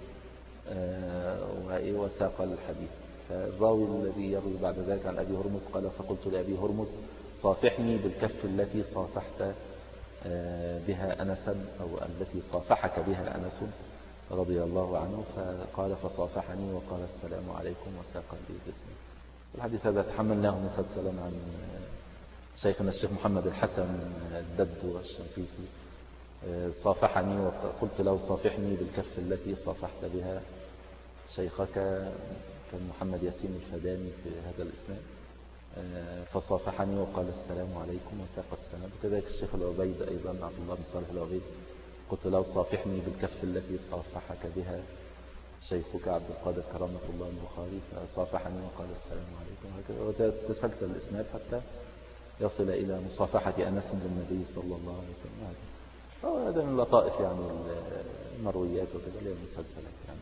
وساق الحديث. فالراوي الذي يروي بعد ذلك عن أبي هرمز قال فقلت لأبي هرمز صافحني بالكف التي صافحت بها أنسا أو التي صافحك بها أنس رضي الله عنه. فقال فصافحني وقال السلام عليكم وساق الاسم. الحديث هذا تحملناه مسلسلا عن شيخنا الشيخ محمد الحسن الدد والشنقيطي، صافحني وقلت له صافحني بالكف التي صافحت بها شيخك كان محمد ياسين الفداني في هذا الإسناد، فصافحني وقال السلام عليكم وساق السند. وكذلك الشيخ العبيد أيضا عبد الله بن صالح العبيد قلت له صافحني بالكف التي صافحك بها شيخك عبد القادر كرامة الله البخاري، فصافحني وقال السلام عليكم. وتسلسل الإسناد حتى يصل إلى مصافحة أنس للنبي صلى الله عليه وسلم. هذا من اللطائف يعني المرويات وكذا اللي هي المسلسلات يعني.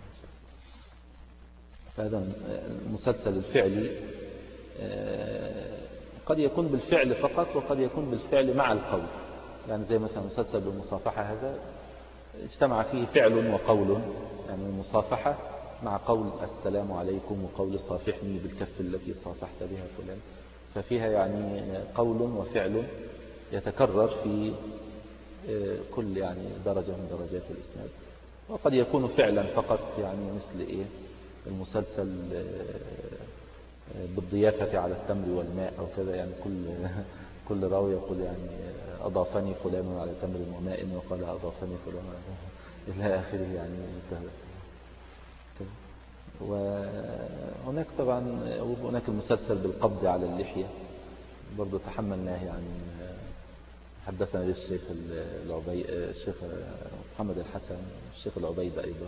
فهذا المسلسل الفعلي قد يكون بالفعل فقط وقد يكون بالفعل مع القول، يعني زي مثلا مسلسل بالمصافحة هذا اجتمع فيه فعل وقول، يعني المصافحة مع قول السلام عليكم وقول صافحني بالكف التي صافحت بها فلان، ففيها يعني قول وفعل يتكرر في كل يعني درجة من درجات الإسناد. وقد يكون فعلا فقط، يعني مثل إيه المسلسل بالضيافة على التمر والماء أو كذا، يعني كل كل راوي يقول يعني أضافني فلان على تمر وماء وقال أضافني فلان إلى آخره يعني. وهناك طبعا هناك المسلسل بالقبض على اللحية برضو تحملناه، يعني حدثنا للشيخ العبيد الشيخ محمد الحسن الشيخ العبيد أيضا،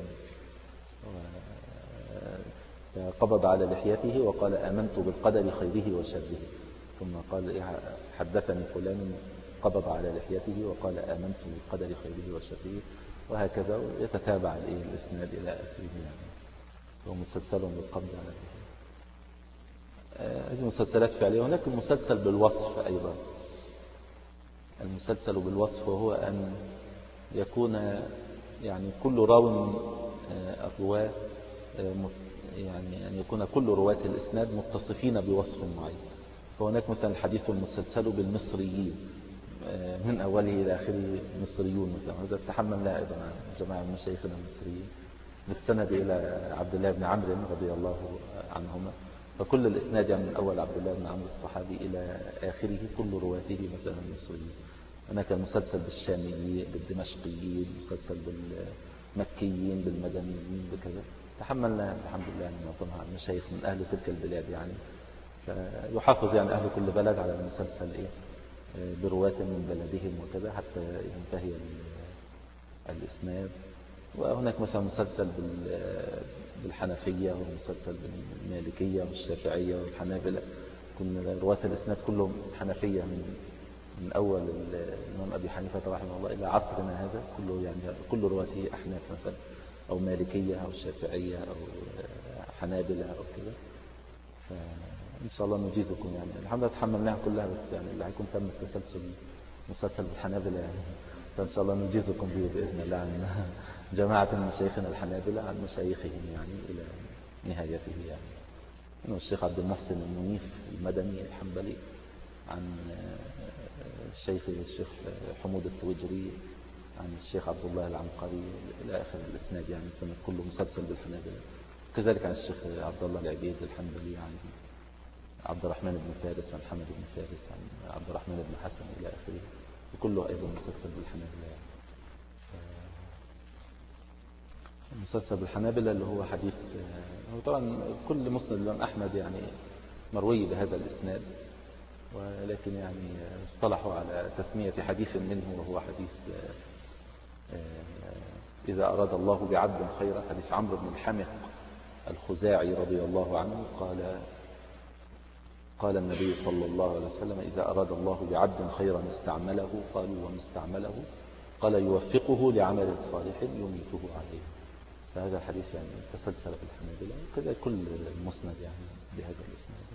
قبض على لحيته وقال آمنت بالقدر خيره وشره، ثم قال حدثني فلان قبض على لحيته وقال آمنت بالقدر خيره وشره، وهكذا يتتابع الإسناد إلى آخره. يعني هو مسلسل بالقبض على اللحية. هذه مسلسلات فعلية. هناك المسلسل بالوصف أيضا. المسلسل بالوصف وهو أن يكون يعني كل راو من الرواة يعني أن يكون كل رواة الإسناد متصفين بوصف معين. فهناك مثلا الحديث المسلسل بالمصريين من أوله إلى آخره مصريون مثلا، هذا تحملنا أيضا عن جماعة من مشايخنا المصريين بالسند إلى عبد الله بن عمرو رضي الله عنهما، فكل الإسناد يعني من أول عبد الله بن عمرو الصحابي إلى آخره كل رواته مثلا المصريين. هناك المسلسل بالشاميين بالدمشقيين، مسلسل بالمكيين بالمدنيين بكذا، تحملنا الحمد لله معظمها عن مشايخ من أهل تلك البلاد. يعني فيحافظ يعني أهل كل بلد على المسلسل إيه برواة من بلدهم وكذا حتى ينتهي الإسناد. وهناك مثلا مسلسل بالحنفية ومسلسل بالمالكية والشافعية والحنابلة، كل رواة الإسناد كلهم حنفية من من أول الإمام أبي حنيفة رحمه الله إلى عصرنا هذا كله، يعني كل رواته أحناف مثلا أو مالكية أو شافعية أو حنابلة أو كذا. فإن شاء الله نجيزكم يعني الحمد لله تحملناها كلها، بس يعني اللي هيكون تم التسلسل مسلسل بالحنابلة يعني فإن شاء الله نجيزكم به بإذن الله عن جماعة من مشايخنا الحنابلة عن مشايخهم يعني إلى نهايته يعني. إنه الشيخ عبد المحسن المنيف المدني الحنبلي عن الشيخ الشيخ حمود التوجري عن الشيخ عبد الله العنقري إلى آخر الإسناد يعني السنة كله مسلسل بالحنابلة. كذلك عن الشيخ عبد الله العبيد الحنبلي عن عبد الرحمن بن فارس عن حمد بن فارس عن عبد الرحمن بن حسن إلى آخره، وكله أيضا مسلسل بالحنابلة يعني. المسلسل بالحنابلة اللي هو حديث، هو طبعا كل مسند الإمام أحمد يعني مروي بهذا الإسناد، ولكن يعني اصطلحوا على تسمية حديث منه وهو حديث إذا أراد الله بعبد خيرا، حديث عمرو بن الحمق الخزاعي رضي الله عنه قال قال النبي صلى الله عليه وسلم إذا أراد الله بعبد خيرا استعمله، قالوا وما استعمله؟ قال يوفقه لعمل صالح يميته عليه. فهذا الحديث يعني تسلسل في الحنابلة، وكذا كل المسند يعني بهذا الإسناد.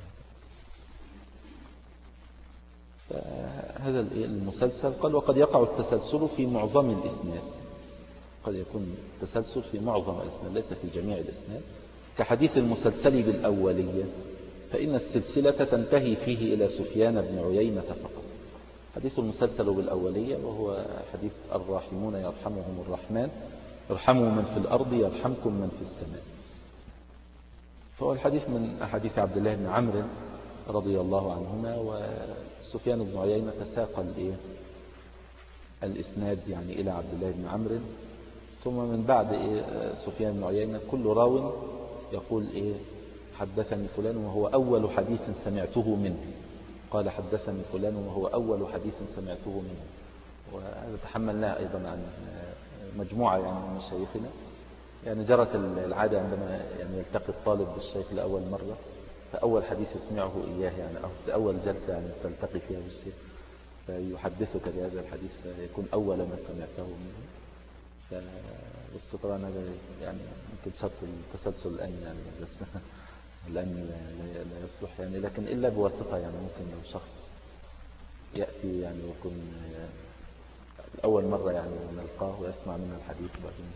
فهذا المسلسل قال وقد يقع التسلسل في معظم الإسناد، قد يكون التسلسل في معظم الإسناد ليس في جميع الإسناد، كحديث المسلسل بالأولية فإن السلسلة تنتهي فيه إلى سفيان بن عيينة فقط. حديث المسلسل بالأولية وهو حديث الراحمون يرحمهم الرحمن ارحموا من في الأرض يرحمكم من في السماء. فهو الحديث من أحاديث عبد الله بن عمرو رضي الله عنهما، وسفيان بن عيينة ساق الإسناد يعني إلى عبد الله بن عمرو، ثم من بعد إيه سفيان بن عيينة كل راو يقول إيه حدثني فلان وهو أول حديث سمعته منه، قال حدثني فلان وهو أول حديث سمعته منه. وهذا تحملناه أيضا عن مجموعة يعني من مشايخنا، يعني جرت العادة عندما يعني يلتقي الطالب بالشيخ لأول مرة فأول حديث يسمعه إياه يعني أو أول جلسة يعني تلتقي فيها بالشيخ فيحدثك بهذا الحديث فيكون أول ما سمعته منه. فالسطران هذا يعني ممكن شرط التسلسل الآن يعني بس الآن لا, لا يصلح يعني، لكن إلا بواسطة يعني ممكن لو شخص يأتي يعني ويكون أول مرة يعني نلقاه ويسمع منا الحديث بعدين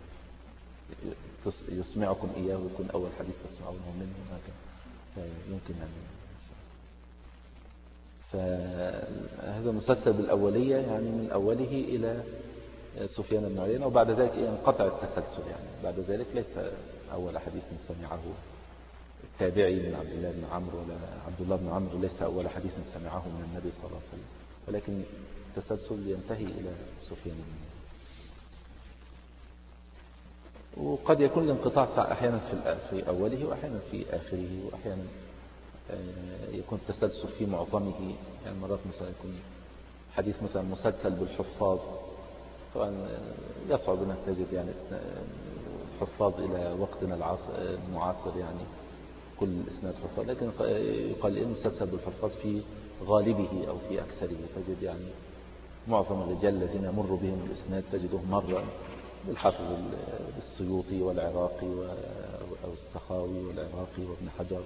يسمعكم إياه ويكون أول حديث تسمعونه منه هكذا يمكن يعني. فهذا مسلسل بالأولية يعني من أوله إلى سفيان بن عيينة، وبعد ذلك ينقطع التسلسل يعني بعد ذلك ليس أول حديث سمعه التابعي من عبد الله بن عمرو، ولا عبد الله بن عمرو ليس أول حديث سمعه من النبي صلى الله عليه وسلم، ولكن التسلسل ينتهي إلى سفيان بن عيينة. وقد يكون الانقطاع أحيانا في أوله وأحيانا في آخره، وأحيانا يكون التسلسل في معظمه، يعني مرات مثلا يكون حديث مثلا مسلسل بالحفاظ، طبعا يصعب أن تجد يعني الحفاظ إلى وقتنا المعاصر يعني كل إسناد حفاظ، لكن يقال إن مسلسل بالحفاظ في غالبه أو في أكثره تجد يعني معظم الرجال الذين يمر بهم الإسناد تجدهم مرة بالحافظ السيوطي والعراقي أو السخاوي والعراقي وابن حجر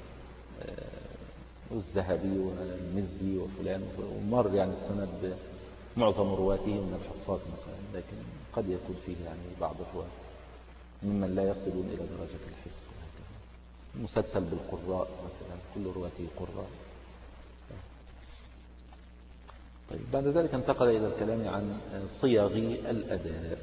والذهبي والمزي وفلان، ومر يعني السند بمعظم رواته من الحفاظ مثلا، لكن قد يكون فيه يعني بعض الرواة ممن لا يصلون إلى درجة الحفظ. مسلسل بالقراء مثلا كل رواته قراء. طيب بعد ذلك انتقل إلى الكلام عن صيغ الأداء.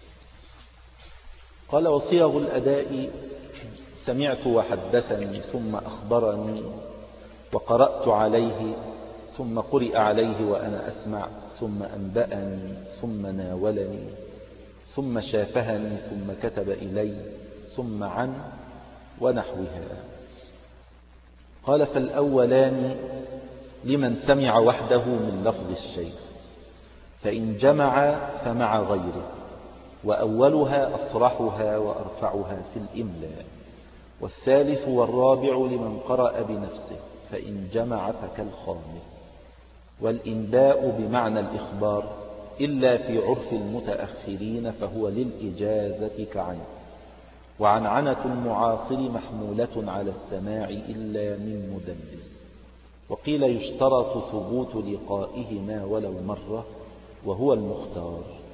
قال وصيغ الأداء سمعت وحدثني ثم أخبرني وقرأت عليه ثم قرئ عليه وأنا أسمع ثم أنبأني ثم ناولني ثم شافهني ثم كتب إلي ثم عن ونحوها. قال فالأولان لمن سمع وحده من لفظ الشيخ، فإن جمع فمع غيره، وأولها أصرحها وأرفعها في الإملاء، والثالث والرابع لمن قرأ بنفسه، فإن جمع فكالخامس. والإنباء بمعنى الإخبار إلا في عرف المتأخرين فهو للإجازة كعنه، وعنعنة المعاصر محمولة على السماع إلا من مدلس. وقيل يشترط ثبوت لقائهما ولو مرة وهو المختار،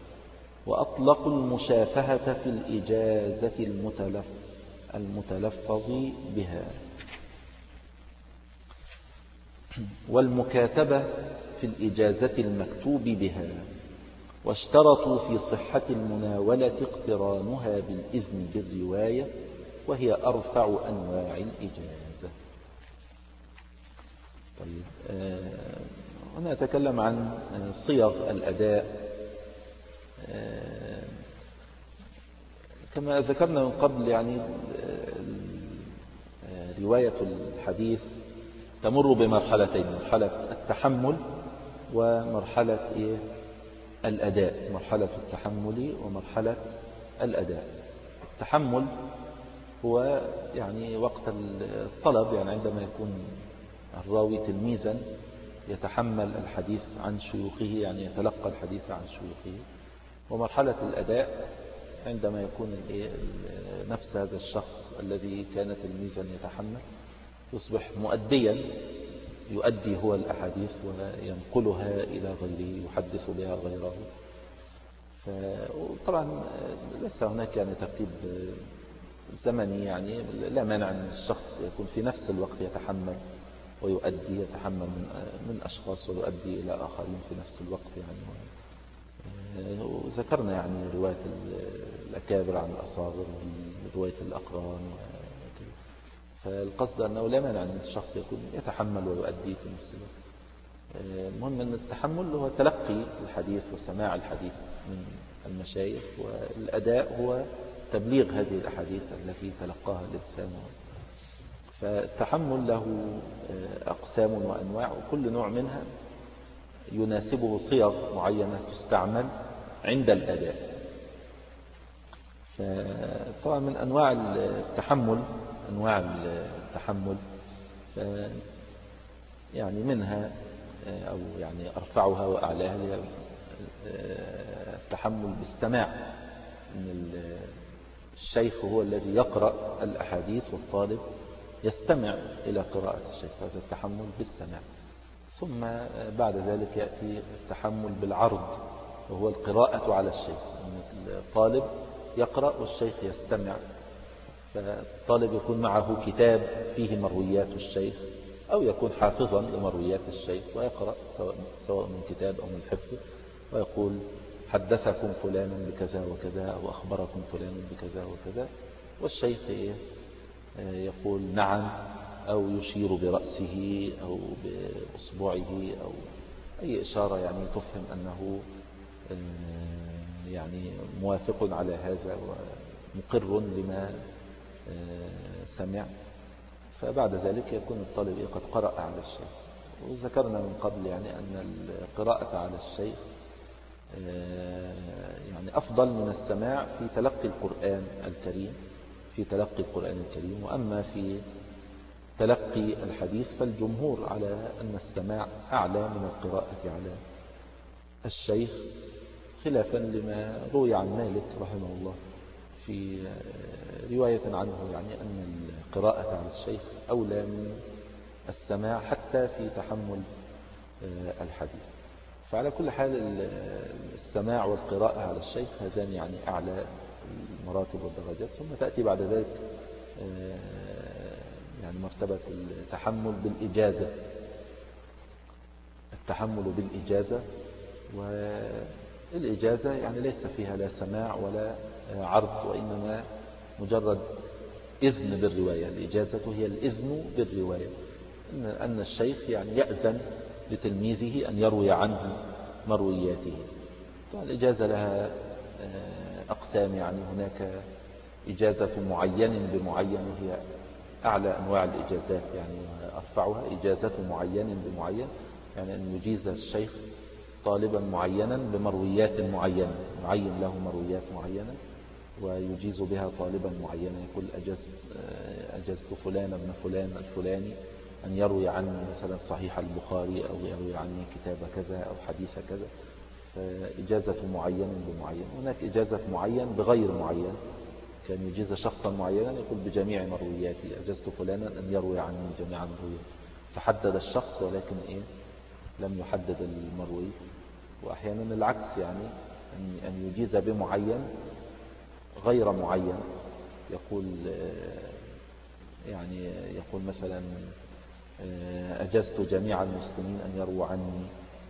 وأطلقوا المشافهة في الإجازة المتلف المتلفظ بها، والمكاتبة في الإجازة المكتوب بها، واشترطوا في صحة المناولة اقترانها بالإذن بالرواية، وهي أرفع أنواع الإجازة. طيب، هنا أتكلم عن صيغ الأداء. كما ذكرنا من قبل، يعني رواية الحديث تمر بمرحلتين: مرحلة التحمل ومرحلة إيه؟ الأداء. مرحلة التحمل ومرحلة الأداء. التحمل هو يعني وقت الطلب، يعني عندما يكون الراوي تلميذا يتحمل الحديث عن شيوخه، يعني يتلقى الحديث عن شيوخه. ومرحلة الأداء عندما يكون نفس هذا الشخص الذي كان تلميذا يتحمل يصبح مؤديا، يؤدي هو الأحاديث وينقلها إلى غيره، يحدث بها غيره. طبعا ليس هناك يعني ترتيب زمني، يعني لا مانع أن الشخص يكون في نفس الوقت يتحمل ويؤدي، يتحمل من من أشخاص ويؤدي إلى آخرين في نفس الوقت. يعني وذكرنا يعني رواية الأكابر عن الأصاغر ورواية الأقران، فالقصد أنه لا مانع أن الشخص يكون يتحمل ويؤدي في نفس الوقت. المهم أن التحمل هو تلقي الحديث وسماع الحديث من المشايخ، والأداء هو تبليغ هذه الأحاديث التي تلقاها الإنسان. فالتحمل له أقسام وأنواع، وكل نوع منها يناسبه صيغ معينة تستعمل عند الأداء. فطبعا من أنواع التحمل أنواع التحمل يعني منها أو يعني أرفعها وأعلاها التحمل بالسماع، إن الشيخ هو الذي يقرأ الأحاديث والطالب يستمع إلى قراءة الشيخ، هذا التحمل بالسماع. ثم بعد ذلك يأتي التحمل بالعرض، وهو القراءة على الشيخ، الطالب يقرأ والشيخ يستمع. فالطالب يكون معه كتاب فيه مرويات الشيخ، أو يكون حافظا لمرويات الشيخ ويقرأ سواء من كتاب أو من حفظ، ويقول حدثكم فلانا بكذا وكذا، أو أخبركم فلان بكذا وكذا، والشيخ يقول نعم، أو يشير برأسه أو بأصبعه أو أي إشارة يعني تفهم أنه يعني موافق على هذا ومقر لما سمع. فبعد ذلك يكون الطالب قد قرأ على الشيخ. وذكرنا من قبل يعني أن القراءة على الشيخ يعني أفضل من السماع في تلقي القرآن الكريم في تلقي القرآن الكريم وأما في تلقي الحديث فالجمهور على أن السماع أعلى من القراءة على الشيخ، خلافا لما روي عن مالك رحمه الله في رواية عنه، يعني أن القراءة على الشيخ أولى من السماع حتى في تحمل الحديث. فعلى كل حال السماع والقراءة على الشيخ هذان يعني أعلى المراتب والدرجات. ثم تأتي بعد ذلك يعني مرتبة التحمل بالإجازة التحمل بالإجازة والإجازة يعني ليس فيها لا سماع ولا عرض، وإنما مجرد إذن بالرواية. الإجازة هي الإذن بالرواية، أن الشيخ يعني يأذن لتلميذه أن يروي عنه مروياته. الإجازة لها أقسام، يعني هناك إجازة معين بمعين وهي أعلى أنواع الإجازات يعني أرفعها. إجازة معين بمعين يعني أن يجيز الشيخ طالبا معينا بمرويات معينة، معين له مرويات معينة ويجيز بها طالبا معينا، يقول أجزت, أجزت فلان ابن فلان الفلاني أن يروي عني مثلا صحيح البخاري، أو يروي عني كتاب كذا أو حديث كذا. فإجازة معين بمعين. هناك إجازة معين بغير معين، كان يجيز شخصا معينا يقول بجميع مروياتي أجزت فلانا أن يروي عني جميع مروياتي، فحدد الشخص ولكن إيه لم يحدد المروي. وأحيانا العكس، يعني أن يجيز بمعين غير معين، يقول يعني يقول مثلا أجزت جميع المسلمين أن يروا عني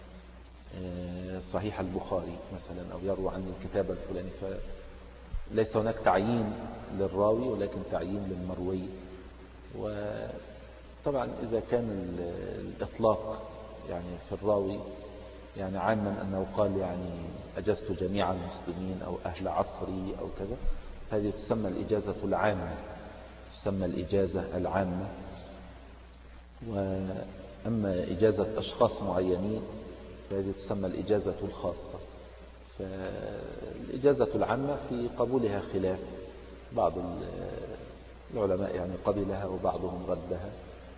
صحيح البخاري مثلا، أو يروا عني الكتاب الفلاني. فليس هناك تعيين للراوي ولكن تعيين للمروي. وطبعا إذا كان الإطلاق يعني في الراوي يعني عاما أنه قال يعني أجزت جميع المسلمين أو أهل عصري أو كذا، هذه تسمى الإجازة العامة، تسمى الإجازة العامة. وأما إجازة أشخاص معينين فهذه تسمى الإجازة الخاصة. فالإجازة العامة في قبولها خلاف، بعض العلماء يعني قبلها وبعضهم ردها.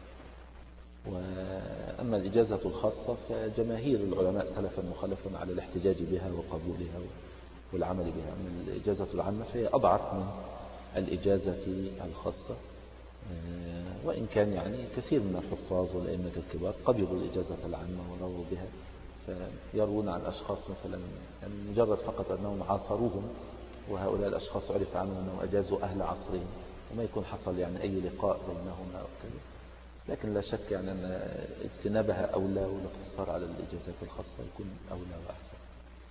وأما الإجازة الخاصة فجماهير العلماء سلفا وخلفا على الاحتجاج بها وقبولها والعمل بها. أما الإجازة العامة فهي أضعف من الإجازة الخاصة، وإن كان يعني كثير من الحفاظ والأئمة الكبار قبلوا الإجازة العامة ورووا بها. فيروون عن أشخاص مثلا يعني مجرد فقط أنهم عاصروهم، وهؤلاء الأشخاص عرف عنهم أنهم أجازوا أهل عصرهم، وما يكون حصل يعني أي لقاء بينهما أو كذا. لكن لا شك يعني أن اجتنابها أولى، والاقتصار على الإجازات الخاصة يكون أولى وأحسن.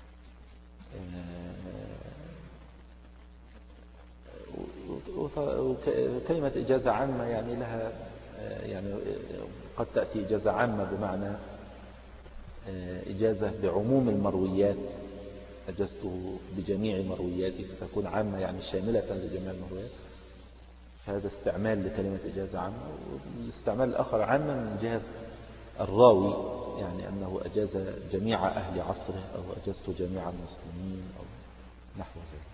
وكلمة إجازة عامة يعني لها يعني قد تأتي إجازة عامة بمعنى إجازة بعموم المرويات، أجزته بجميع مروياتي، فتكون عامة يعني شاملة لجميع المرويات. هذا استعمال لكلمة إجازة عامة. والاستعمال الآخر عامة من جهة الراوي، يعني أنه أجاز جميع أهل عصره أو أجزت جميع المسلمين أو نحو ذلك.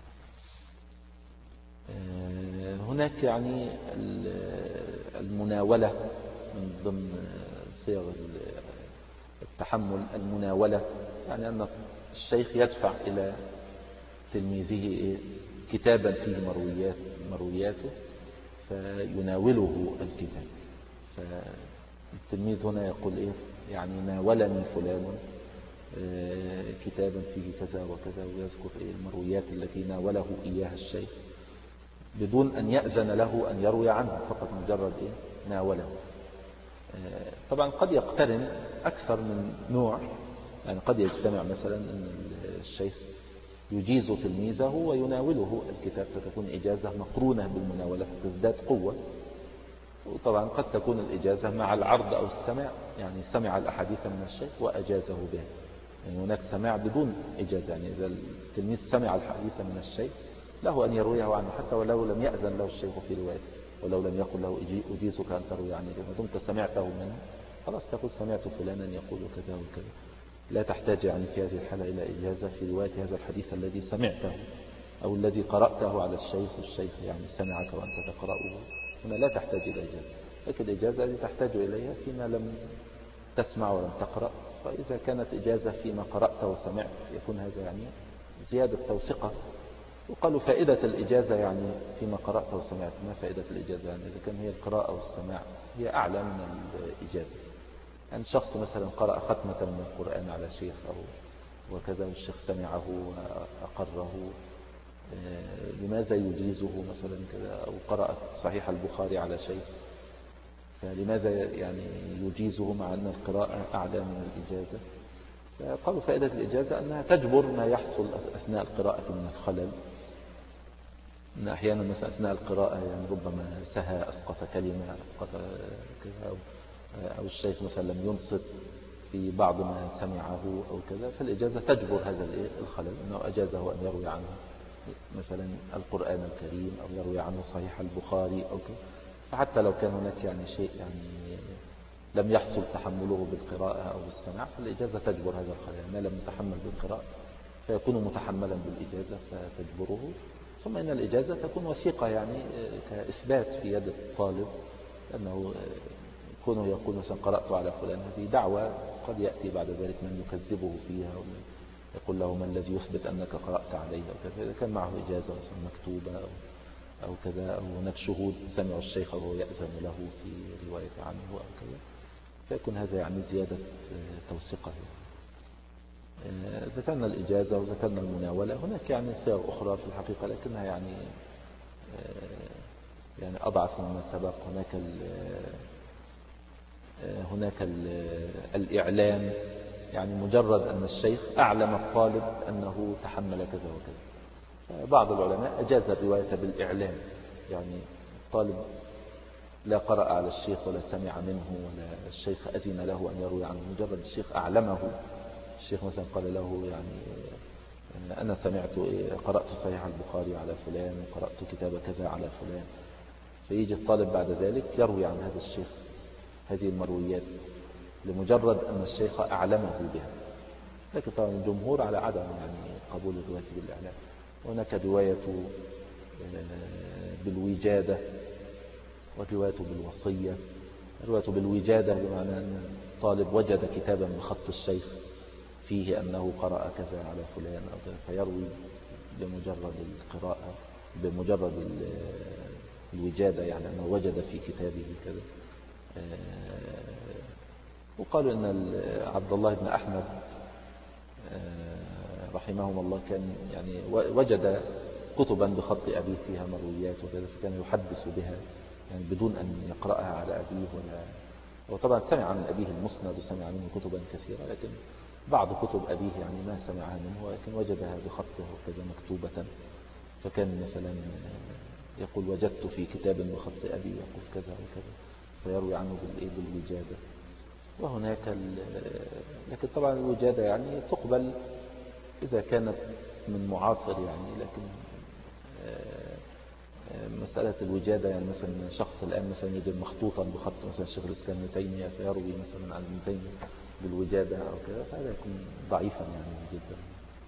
هناك يعني المناولة من ضمن صيغ التحمل، المناولة يعني أن الشيخ يدفع إلى تلميذه كتابا فيه مرويات مروياته فيناوله الكتاب. فالتلميذ هنا يقول إيه يعني ناولني فلان كتابا فيه كذا وكذا، ويذكر إيه المرويات التي ناوله إياها الشيخ بدون أن يأذن له أن يروي عنه، فقط مجرد إيه ناوله. طبعا قد يقترن أكثر من نوع، يعني قد يجتمع مثلا أن الشيخ يجيز تلميذه ويناوله الكتاب، فتكون إجازة مقرونة بالمناولة فتزداد قوة. وطبعا قد تكون الإجازة مع العرض أو السماع، يعني سمع الأحاديث من الشيخ وأجازه بها. يعني هناك سماع بدون إجازة، يعني إذا التلميذ سمع الحديث من الشيخ له أن يرويه عنه حتى ولو لم يأذن له الشيخ في روايته، ولو لم يقل له أجيزك أن تروي عني، ما دمت سمعته منه خلاص تقول سمعت فلانا يقول كذا وكذا. لا تحتاج يعني في هذه الحالة إلى إجازة في رواية هذا الحديث الذي سمعته أو الذي قرأته على الشيخ، والشيخ يعني سمعك وأنت تقرأه. هنا لا تحتاج إلى إجازة، لكن الإجازة التي تحتاج إليها فيما لم تسمع ولم تقرأ. فإذا كانت إجازة فيما قرأت وسمعت يكون هذا يعني زيادة توثقة. وقالوا فائدة الإجازة يعني فيما قرأت وسمعت. ما فائدة الإجازة؟ يعني إذا كان هي القراءة والسماع هي أعلى من الإجازة. يعني شخص مثلا قرأ ختمة من القرآن على شيخ أو وكذا، والشيخ سمعه وأقره، لماذا يجيزه مثلا كذا؟ أو قرأ صحيح البخاري على شيخ، فلماذا يعني يجيزه مع أن القراءة أعلى من الإجازة؟ فقالوا فائدة الإجازة أنها تجبر ما يحصل أثناء القراءة من الخلل. إن أحيانا مثلا أثناء القراءة يعني ربما سهى، أسقط كلمة، أسقط كذا، أو, أو الشيخ مثلا لم ينصت في بعض ما سمعه أو كذا، فالإجازة تجبر هذا الخلل، أنه أجازه أن يروي عنه مثلا القرآن الكريم أو يروي عنه صحيح البخاري أو كذا. فحتى لو كان هناك يعني شيء يعني لم يحصل تحمله بالقراءة أو بالسماع، فالإجازة تجبر هذا الخلل. ما لم يتحمل بالقراءة فيكون متحملا بالإجازة فتجبره. ثم إن الإجازة تكون وثيقة يعني كإثبات في يد الطالب، لأنه كونه يقول مثلا قرأت على فلان، هذه دعوة قد يأتي بعد ذلك من يكذبه فيها، ومن يقول له ما الذي يثبت أنك قرأت عليه أو كذا. إذا كان معه إجازة مثلا مكتوبة أو, أو كذا، أو هناك شهود سمعوا الشيخ وهو يأذن له في رواية عنه أو كذا، فيكون هذا يعني زيادة توثيقه. ذكرنا الإجازة وذكرنا المناولة. هناك يعني صيغ أخرى في الحقيقة لكنها يعني يعني أضعف مما سبق. هناك ال هناك ال الإعلام، يعني مجرد أن الشيخ أعلم الطالب أنه تحمل كذا وكذا. بعض العلماء أجاز الرواية بالإعلام، يعني الطالب لا قرأ على الشيخ ولا سمع منه ولا الشيخ أذن له أن يروي عنه، مجرد الشيخ أعلمه. الشيخ مثلا قال له يعني أنا سمعت قرأت صحيح البخاري على فلان وقرأت كتاب كذا على فلان، فيجي الطالب بعد ذلك يروي عن هذا الشيخ هذه المرويات لمجرد أن الشيخ أعلمه بها. لكن طبعا الجمهور على عدم يعني قبول الرواية بالإعلام. وهناك رواية بالوجادة والرواية بالوصية. الرواية بالوجادة بمعنى أن الطالب وجد كتابا بخط الشيخ فيه أنه قرأ كذا على فلان أو كذا، فيروي بمجرد القراءة بمجرد الوجادة، يعني أنه وجد في كتابه كذا. وقالوا أن عبد الله بن أحمد رحمهم الله كان يعني وجد كتبا بخط أبيه فيها مرويات وكذا، فكان يحدث بها يعني بدون أن يقرأها على أبيه ولا. وطبعا سمع من أبيه المسند وسمع منه كتبا كثيرة، لكن بعض كتب أبيه يعني ما سمعها منه، ولكن وجدها بخطه وكذا مكتوبة. فكان مثلا يقول وجدت في كتاب بخط أبي يقول كذا وكذا، فيروي عنه بالوجادة. وهناك لكن طبعا الوجادة يعني تقبل إذا كانت من معاصر يعني، لكن مسألة الوجادة يعني مثلا شخص الآن مثلا يجد مخطوطا بخط مثلا شيخ الإسلام ابن تيمية فيروي مثلا عن ابن تيمية بالوجادة أو كذا، فهذا يكون ضعيفا يعني جدا.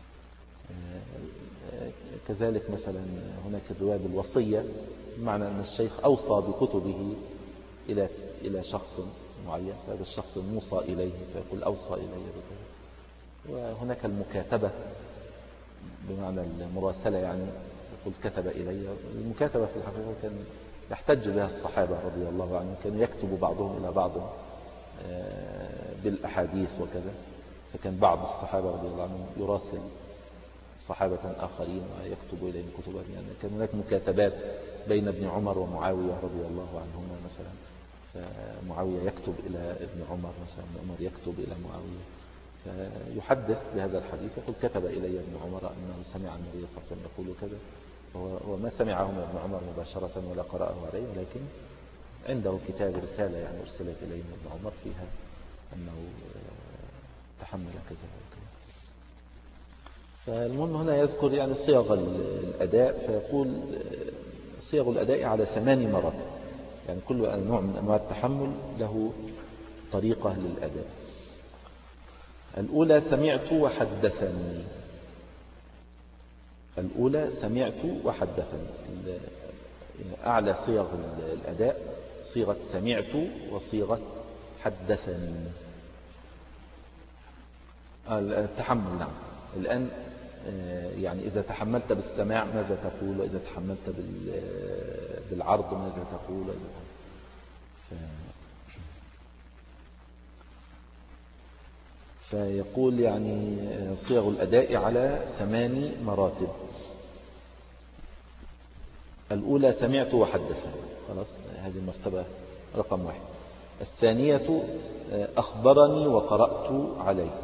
كذلك مثلا هناك الرواية بالوصية، بمعنى أن الشيخ أوصى بكتبه إلى إلى شخص معين، فهذا الشخص موصى إليه فيقول أوصى إليه بكذا. وهناك المكاتبة بمعنى المراسلة، يعني يقول كتب إلي. المكاتبة في الحقيقة كان يحتج بها الصحابة رضي الله عنهم، كانوا يكتب بعضهم إلى بعض بالأحاديث وكذا. فكان بعض الصحابة رضي الله عنهم يراسل صحابة آخرين ويكتب إليهم كتبا، يعني كان هناك مكاتبات بين ابن عمر ومعاوية رضي الله عنهما مثلا، فمعاوية يكتب إلى ابن عمر مثلا، ابن عمر يكتب إلى معاوية، فيحدث بهذا الحديث يقول كتب إلي ابن عمر أنه سمع النبي صلى الله عليه وسلم يقول كذا. هو ما سمعه من ابن عمر مباشرة ولا قرأه عليه، ولكن عنده كتاب رسالة يعني أرسلت إليه من ابن عمر فيها أنه تحمل كذا وكذا. فالمهم هنا يذكر يعني صيغ الأداء، فيقول صيغ الأداء على ثمان مراتب، يعني كل نوع من أنواع التحمل له طريقة للأداء. الأولى سمعت وحدثني. الأولى سمعت وحدثني. أعلى صيغ الأداء صيغة سمعت وصيغة حدثني. التحمل نعم. الآن يعني إذا تحملت بالسماع ماذا تقول، وإذا تحملت بالعرض ماذا تقول. ف... فيقول يعني صيغ الأداء على ثمان مراتب. الأولى سمعت وحدثني، خلاص هذه المرتبة رقم واحد. الثانية أخبرني وقرأت عليه.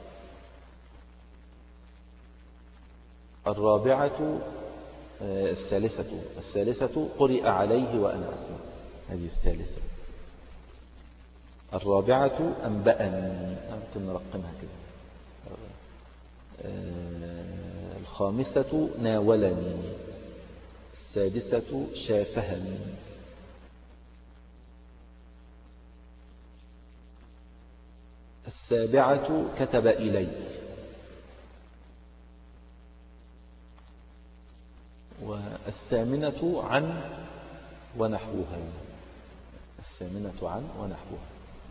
الرابعة الثالثة الثالثة قرئ عليه وأنا أسمع، هذه الثالثة. الرابعة أنبأني، ممكن نرقمها كده. الخامسة ناولني. السادسة شافهني. السابعة كتب إلي. والثامنة عن ونحوها. الثامنة عن ونحوها.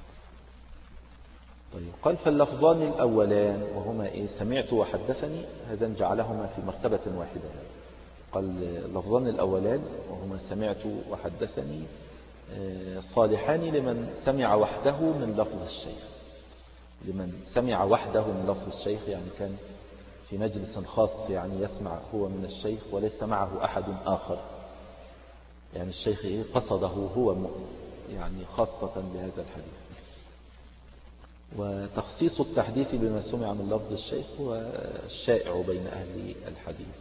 طيب قال فاللفظان الأولان وهما إيه سمعت وحدثني، هذا جعلهما في مرتبة واحدة. قال اللفظان الأولان وهما سمعت وحدثني صالحان لمن سمع وحده من لفظ الشيخ، لمن سمع وحده من لفظ الشيخ، يعني كان في مجلس خاص يعني يسمع هو من الشيخ وليس معه أحد آخر، يعني الشيخ إيه قصده هو يعني خاصة بهذا الحديث. وتخصيص التحديث بما سمع من لفظ الشيخ هو الشائع بين أهل الحديث.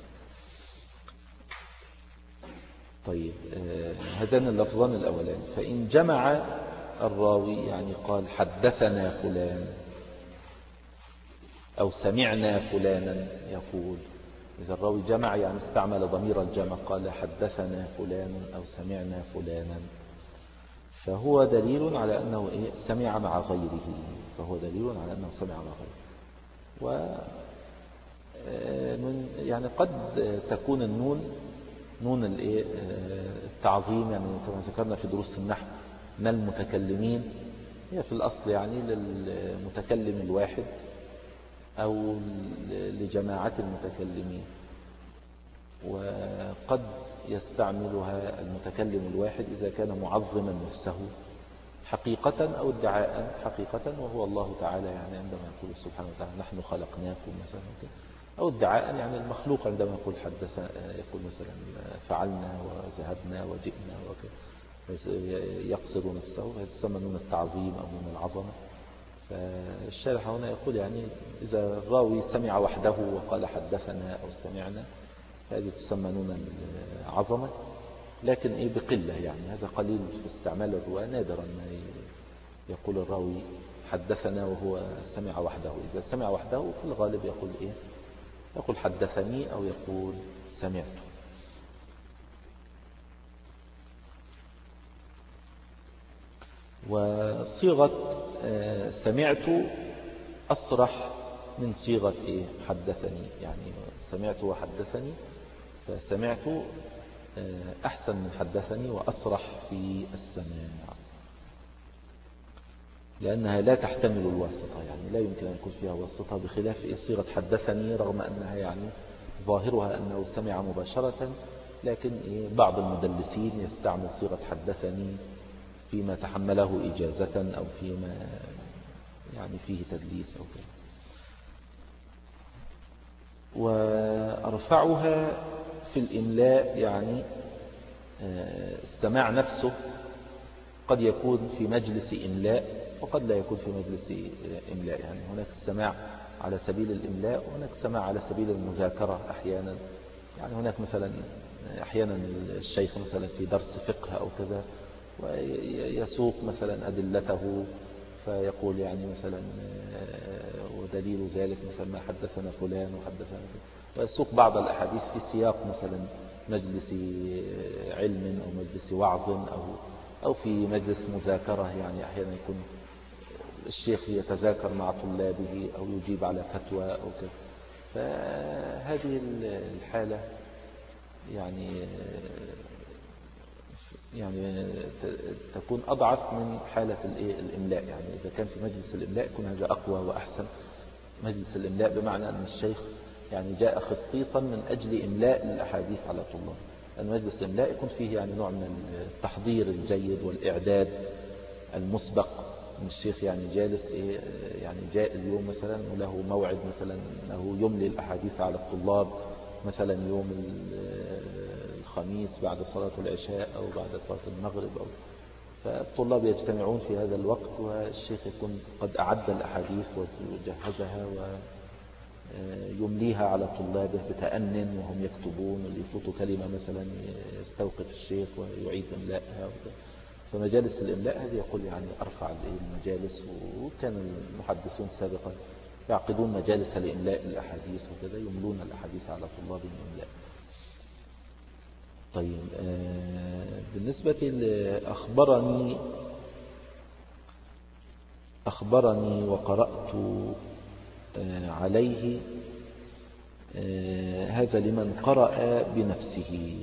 طيب هذان اللفظان الأولان، فإن جمع الراوي يعني قال حدثنا فلان أو سمعنا فلانا يقول، إذا الراوي جمع يعني استعمل ضمير الجمع، قال حدثنا فلان أو سمعنا فلانا، فهو دليل على أنه إيه سمع مع غيره، فهو دليل على أنه سمع مع غيره. و يعني قد تكون النون نون التعظيم، يعني كما ذكرنا في دروس النحو من المتكلمين، هي في الأصل يعني للمتكلم الواحد أو لجماعة المتكلمين، وقد يستعملها المتكلم الواحد إذا كان معظما نفسه حقيقة أو ادعاء حقيقة، وهو الله تعالى يعني عندما يقول سبحانه وتعالى نحن خلقناكم مثلا، أو ادعاء يعني المخلوق عندما يقول حدث يقول مثلا فعلنا وذهبنا وجئنا وكذا، يقصد نفسه، يتسمى من التعظيم أو من العظمة. فالشارح هنا يقول يعني إذا الراوي سمع وحده وقال حدثنا أو سمعنا هذه تسمى نون العظمة، لكن إيه بقلة، يعني هذا قليل في استعمال الرواة، نادرا ما يقول الراوي حدثنا وهو سمع وحده. إذا سمع وحده في الغالب يقول إيه يقول حدثني أو يقول سمعت. وصيغة سمعت أصرح من صيغة إيه حدثني، يعني سمعت وحدثني، فسمعت أحسن من حدثني وأصرح في السماع، لأنها لا تحتمل الواسطة، يعني لا يمكن أن يكون فيها واسطة، بخلاف صيغة حدثني رغم أنها يعني ظاهرها أنه سمع مباشرة، لكن بعض المدلسين يستعمل صيغة حدثني فيما تحمله إجازة أو فيما يعني فيه تدليس أو كذا. وأرفعها في الإملاء، يعني السماع نفسه قد يكون في مجلس إملاء وقد لا يكون في مجلس إملاء، يعني هناك السماع على سبيل الإملاء وهناك السماع على سبيل المذاكرة أحيانا، يعني هناك مثلا أحيانا الشيخ مثلا في درس فقه أو كذا ويسوق مثلا أدلته فيقول يعني مثلا ودليل ذلك مثلا ما حدثنا فلان وحدثنا فلان، ويسوق بعض الأحاديث في سياق مثلا مجلس علم أو مجلس وعظ أو أو في مجلس مذاكرة، يعني أحيانا يكون الشيخ يتذاكر مع طلابه أو يجيب على فتوى أو كذا. فهذه الحالة يعني يعني تكون أضعف من حالة الإملاء، يعني إذا كان في مجلس الإملاء يكون هذا أقوى وأحسن. مجلس الإملاء بمعنى أن الشيخ يعني جاء خصيصا من أجل إملاء الأحاديث على طلاب، أن مجلس الإملاء يكون فيه يعني نوع من التحضير الجيد والإعداد المسبق، أن الشيخ يعني جالس يعني جاء اليوم مثلا وله موعد مثلا أنه يملي الأحاديث على الطلاب مثلا يوم الخميس بعد صلاة العشاء أو بعد صلاة المغرب، أو فالطلاب يجتمعون في هذا الوقت والشيخ يكون قد أعد الأحاديث وجهزها ويمليها على طلابه بتأنن وهم يكتبون، واللي يفوتوا كلمة مثلا يستوقف الشيخ ويعيد إملاءها. فمجالس الإملاء هذه يقول يعني أرفع المجالس، وكان المحدثون سابقا يعقدون مجالس لإملاء الأحاديث وكذا، يملون الأحاديث على طلاب الإملاء. طيب بالنسبة لأخبرني أخبرني وقرأت عليه، هذا لمن قرأ بنفسه.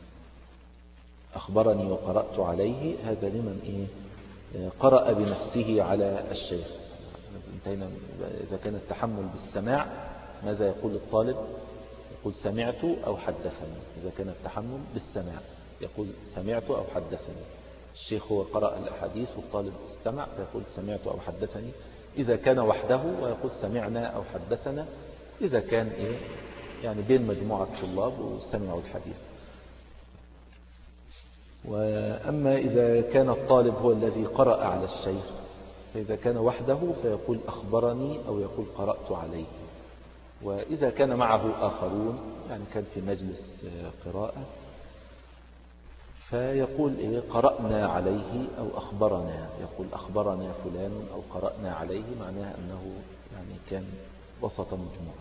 أخبرني وقرأت عليه هذا لمن إيه قرأ بنفسه على الشيخ. انتهينا. إذا كان التحمل بالسماع ماذا يقول الطالب؟ يقول سمعت أو حدثني. إذا كان التحمل بالسماع يقول سمعت أو حدثني. الشيخ هو قرأ الأحاديث والطالب استمع فيقول سمعت أو حدثني. إذا كان وحده ويقول سمعنا أو حدثنا، إذا كان إيه يعني بين مجموعة طلاب وسمعوا الحديث. وأما إذا كان الطالب هو الذي قرأ على الشيخ، فإذا كان وحده فيقول أخبرني أو يقول قرأت عليه. وإذا كان معه آخرون يعني كان في مجلس قراءة فيقول إيه قرأنا عليه أو أخبرنا، يقول أخبرنا فلان أو قرأنا عليه، معناه أنه يعني كان وسط مجموع.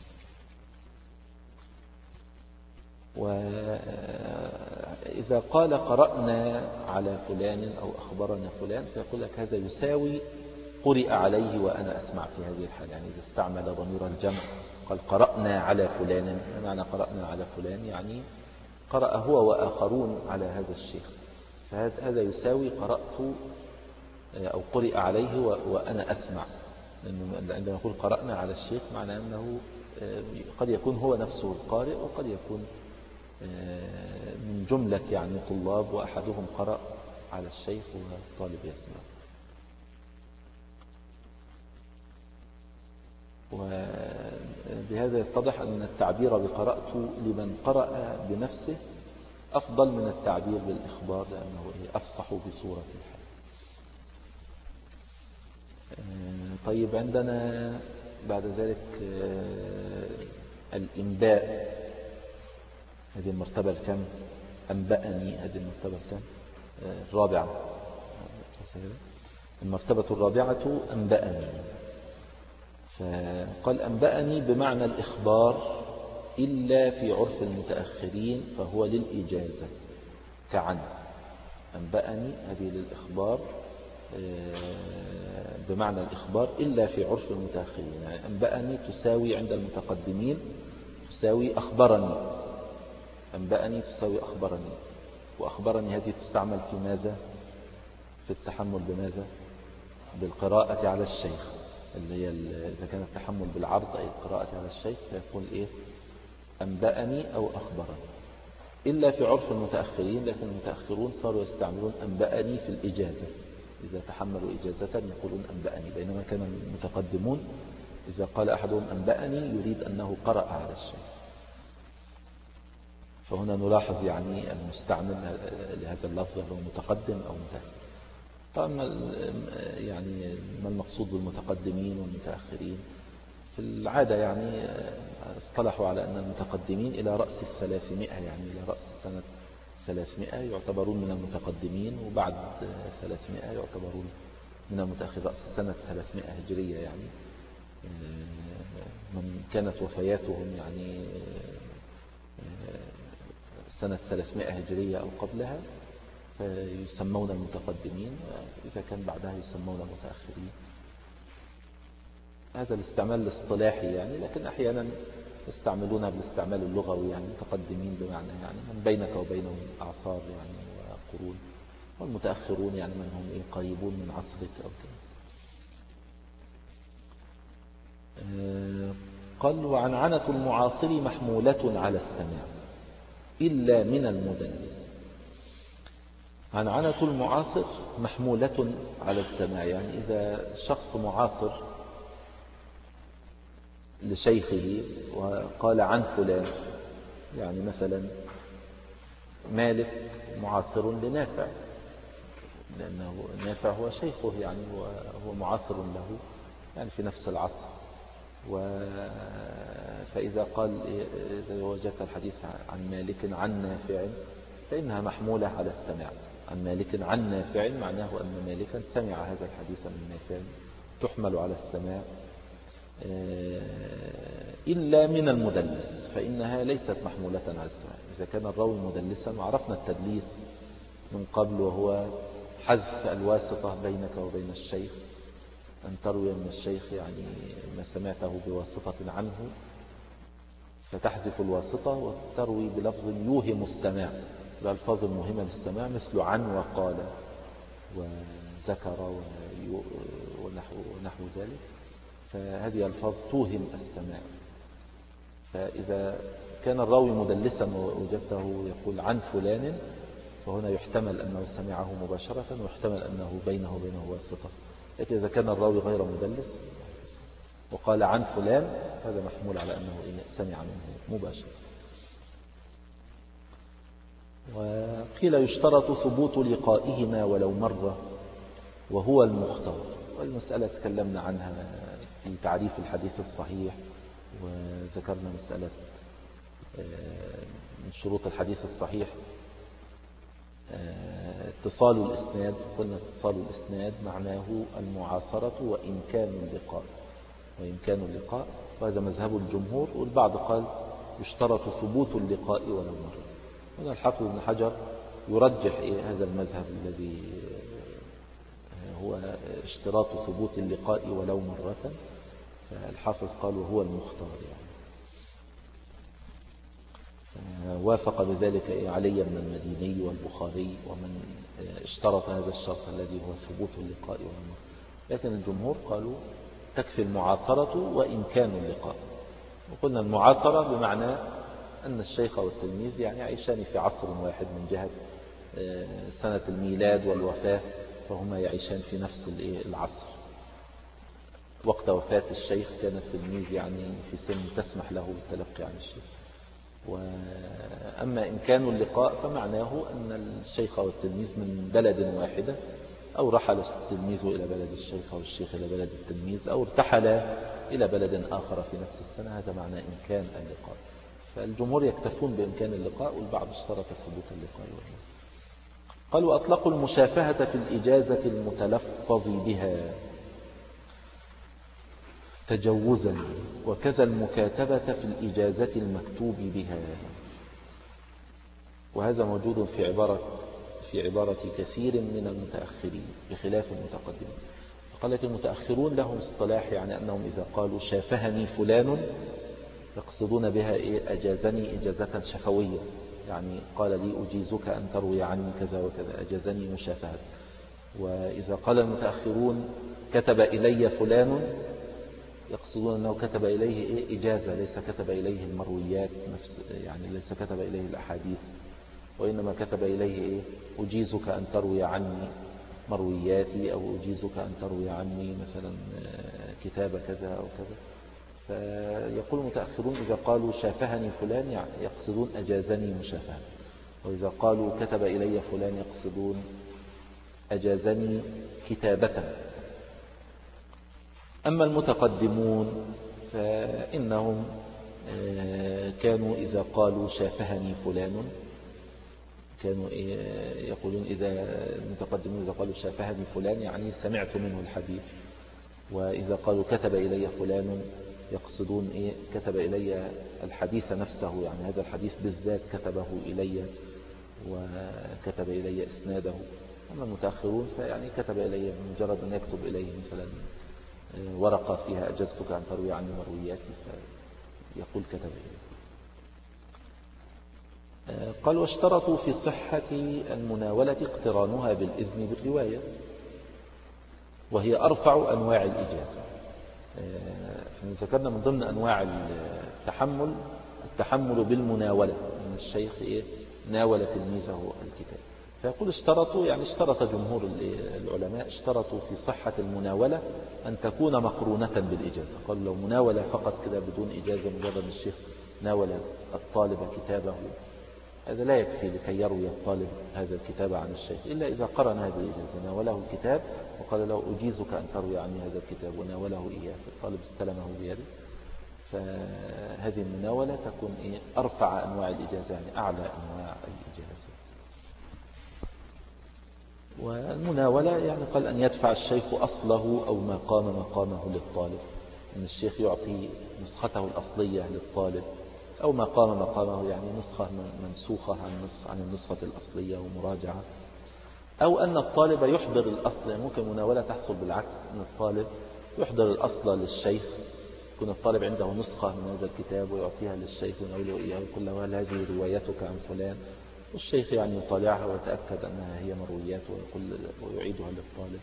وإذا قال قرأنا على فلان أو أخبرنا فلان فيقول لك هذا يساوي قرئ عليه وأنا أسمع في هذه الحالة. يعني إذا استعمل ضمير الجمع قال قرأنا على فلان، معنى قرأنا على فلان يعني قرأ هو وآخرون على هذا الشيخ، فهذا يساوي قرأت أو قرئ عليه وأنا أسمع. لأنه عندما يقول قرأنا على الشيخ معنى أنه قد يكون هو نفسه القارئ وقد يكون من جملة يعني طلاب وأحدهم قرأ على الشيخ والطالب يسمع. وبهذا يتضح أن التعبير بقرأت لمن قرأ بنفسه أفضل من التعبير بالإخبار، لأنه أفصح بصورة الحال. طيب عندنا بعد ذلك الإنباء، هذه المرتبة الكم؟ أنبأني، هذه المرتبة الكم؟ الرابعة. المرتبة الرابعة أنبأني. فقال أنبأني بمعنى الإخبار إلا في عرف المتأخرين فهو للإجازة كعن. أنبأني هذه للإخبار بمعنى الإخبار إلا في عرف المتأخرين. يعني أنبأني تساوي عند المتقدمين تساوي أخبرني، أنبأني تساوي أخبرني. وأخبرني هذه تستعمل في ماذا؟ في التحمل بماذا؟ بالقراءة على الشيخ، اللي هي إذا كان التحمل بالعرض أي القراءة على الشيخ فيقول إيه أنبأني أو أخبرني، إلا في عرف المتأخرين. لكن المتأخرون صاروا يستعملون أنبأني في الإجازة، إذا تحملوا إجازة يقولون أنبأني، بينما كان المتقدمون إذا قال أحدهم أنبأني يريد أنه قرأ على الشيخ. فهنا نلاحظ يعني المستعمل لهذا اللفظ هو متقدم أو متأخر. طبعا يعني ما المقصود بالمتقدمين والمتأخرين؟ في العادة يعني اصطلحوا على أن المتقدمين إلى رأس الثلاثمائة، يعني إلى رأس سنة ثلاثمائة يعتبرون من المتقدمين، وبعد ثلاثمائة يعتبرون من المتأخرين. رأس سنة ثلاثمائة هجرية يعني من كانت وفياتهم يعني سنة ثلاثمائة هجرية أو قبلها فيسمون المتقدمين، إذا كان بعدها يسمون المتأخرين. هذا الاستعمال الاصطلاحي يعني، لكن أحيانا يستعملونها بالاستعمال اللغوي، يعني متقدمين بمعنى يعني من بينك وبينهم أعصار يعني وقرون، والمتأخرون يعني من هم إيه قريبون من عصرك أو كده. قال وعنعنة المعاصر محمولة على السماع إلا من المدلس. عنعنة المعاصر محمولة على السماع، يعني إذا شخص معاصر لشيخه وقال عن فلان، يعني مثلا مالك معاصر لنافع لأنه نافع هو شيخه، يعني هو معاصر له يعني في نفس العصر. و فإذا قال إذا وجدت الحديث عن مالك عن نافع فإنها محمولة على السماع. عن مالك عن نافع معناه أن مالكا سمع هذا الحديث من نافع، تحمل على السماع. إلا من المدلس فإنها ليست محمولة على السماع. إذا كان الراوي مدلسا، وعرفنا التدليس من قبل وهو حذف الواسطة بينك وبين الشيخ، أن تروي من الشيخ يعني ما سمعته بواسطة عنه فتحذف الواسطة وتروي بلفظ يوهم السماع، بألفاظ المهمة للسماع مثل عن وقال وذكر ونحو, ونحو ذلك، فهذه ألفاظ توهم السماع. فإذا كان الراوي مدلسا ووجدته يقول عن فلان، فهنا يحتمل أنه سمعه مباشرة ويحتمل أنه بينه وبينه واسطة. لكن إذا كان الراوي غير مدلس وقال عن فلان هذا محمول على أنه سمع منه مباشرة. وقيل يشترط ثبوت لقائهما ولو مرة وهو المختار، والمسألة تكلمنا عنها في تعريف الحديث الصحيح، وذكرنا مسألة من شروط الحديث الصحيح اتصال الإسناد. قلنا اتصال الإسناد معناه المعاصرة وإمكان اللقاء وإمكان اللقاء، وهذا مذهب الجمهور، والبعض قال يشترط ثبوت اللقاء ولو مرة. هنا الحافظ ابن حجر يرجح هذا المذهب الذي هو اشتراط ثبوت اللقاء ولو مرة، فالحافظ قال وهو المختار يعني. وافق بذلك علي بن المديني والبخاري ومن اشترط هذا الشرط الذي هو ثبوت اللقاء ولو مرة. لكن الجمهور قالوا تكفي المعاصرة وإمكان اللقاء. وقلنا المعاصرة بمعنى أن الشيخ والتلميذ يعني يعيشان في عصر واحد من جهة سنة الميلاد والوفاة، فهما يعيشان في نفس العصر. وقت وفاة الشيخ كان التلميذ يعني في سن تسمح له بالتلقي عن الشيخ. وأما إمكان اللقاء فمعناه أن الشيخ والتلميذ من بلد واحدة، أو رحل التلميذ إلى بلد الشيخ أو الشيخ إلى بلد التلميذ، أو ارتحل إلى بلد آخر في نفس السنة، هذا معنى إمكان اللقاء. فالجمهور يكتفون بإمكان اللقاء، والبعض اشترط ثبوت اللقاء. قالوا أطلقوا المشافهة في الإجازة المتلفظ بها تجوزا، وكذا المكاتبة في الإجازة المكتوب بها. وهذا موجود في عبارة في عبارة كثير من المتأخرين بخلاف المتقدمين. فقال لك المتأخرون لهم اصطلاح، يعني أنهم إذا قالوا شافهني فلان يقصدون بها إيه؟ أجازني إجازة شفوية، يعني قال لي أجيزك أن تروي عني كذا وكذا، أجازني مشافهة. وإذا قال المتأخرون كتب إلي فلان يقصدون أنه كتب إليه إيه؟ إجازة، ليس كتب إليه المرويات نفس، يعني ليس كتب إليه الأحاديث، وإنما كتب إليه إيه؟ أجيزك أن تروي عني مروياتي، أو أجيزك أن تروي عني مثلا كتاب كذا أو كذا. فيقول المتأخرون إذا قالوا شافهني فلان يقصدون أجازني مشافهة، وإذا قالوا كتب إلي فلان يقصدون أجازني كتابة. أما المتقدمون فإنهم كانوا إذا قالوا شافهني فلان كانوا يقولون إذا المتقدمون إذا قالوا شافهني فلان يعني سمعت منه الحديث، وإذا قالوا كتب إلي فلان يقصدون إيه؟ كتب إلي الحديث نفسه، يعني هذا الحديث بالذات كتبه إلي وكتب إلي إسناده. أما المتأخرون فيعني كتب إلي مجرد أن يكتب إليه مثلا ورقة فيها أجزتك أن تروي عني مروياتي، فيقول كتب إليه. قال واشترطوا في صحة المناولة اقترانها بالإذن بالرواية، وهي أرفع أنواع الإجازة. ذكرنا من ضمن أنواع التحمل التحمل بالمناولة، من الشيخ إيه؟ ناول تلميذه الكتاب. فيقول اشترطوا، يعني اشترط جمهور العلماء اشترطوا في صحة المناولة أن تكون مقرونة بالإجازة. قالوا لو مناولة فقط كده بدون إجازة، مجرد الشيخ ناول الطالب كتابه، هذا لا يكفي لكي يروي الطالب هذا الكتاب عن الشيخ، إلا إذا قرن هذه الإجازة، ناوله الكتاب وقال له أجيزك أن تروي عني هذا الكتاب، وناوله إياه، فالطالب استلمه بيده. فهذه المناولة تكون إيه؟ أرفع أنواع الإجازة، يعني أعلى أنواع الإجازة. والمناولة يعني قال أن يدفع الشيخ أصله أو ما قام مقامه للطالب، أن الشيخ يعطي نسخته الأصلية للطالب، أو ما قام مقامه يعني نسخة منسوخة عن عن النسخة الأصلية ومراجعة، أو أن الطالب يحضر الأصل. يعني ممكن مناولة تحصل بالعكس، أن الطالب يحضر الأصل للشيخ، يكون الطالب عنده نسخة من هذا الكتاب ويعطيها للشيخ ونقوله إياه ويقول له هل هذه روايتك عن فلان، والشيخ يعني يطالعها ويتأكد أنها هي مرويات ويقول ويعيدها للطالب.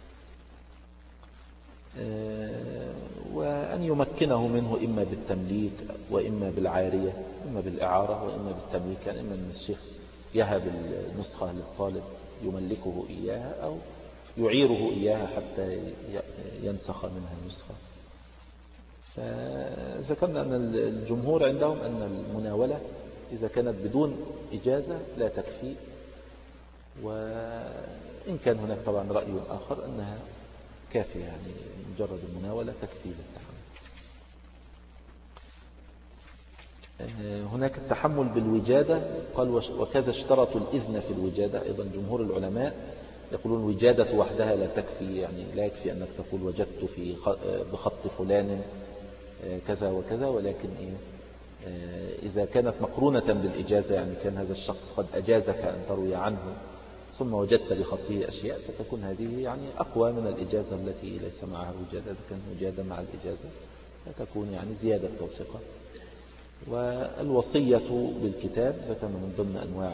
وأن يمكنه منه إما بالتمليك وإما بالعارية، إما بالإعارة وإما بالتمليك، يعني إما أن الشيخ يهب النسخة للطالب يملكه إياها، أو يعيره إياها حتى ينسخ منها نسخة. فذكرنا أن الجمهور عندهم أن المناولة إذا كانت بدون إجازة لا تكفي، وإن كان هناك طبعا رأي آخر أنها كافية، يعني مجرد المناولة تكفي للتحمل. هناك التحمل بالوجادة، قال وكذا اشترطوا الإذن في الوجادة. أيضا جمهور العلماء يقولون الوجادة وحدها لا تكفي، يعني لا يكفي أنك تقول وجدت في بخط فلان كذا وكذا، ولكن إيه إذا كانت مقرونة بالإجازة، يعني كان هذا الشخص قد أجازك أن تروي عنه ثم وجدت بخطه أشياء، فتكون هذه يعني أقوى من الإجازة التي ليس معها وجادة. إذا كان وجادة مع الإجازة فتكون يعني زيادة توثيقة. والوصية بالكتاب ذكرنا من ضمن أنواع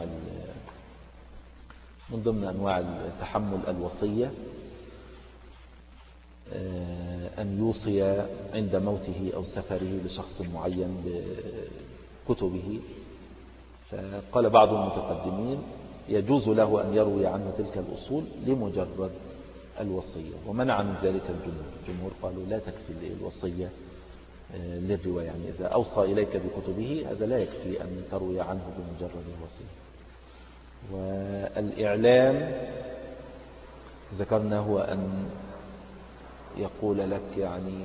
من ضمن أنواع التحمل الوصية أن يوصي عند موته أو سفره لشخص معين بكتبه. فقال بعض المتقدمين يجوز له أن يروي عنه تلك الأصول لمجرد الوصية، ومنع من ذلك الجمهور. الجمهور قالوا لا تكفي الوصية للرواية، يعني إذا أوصى إليك بكتبه هذا لا يكفي أن تروي عنه بمجرد الوصية. والإعلام ذكرنا هو أن يقول لك يعني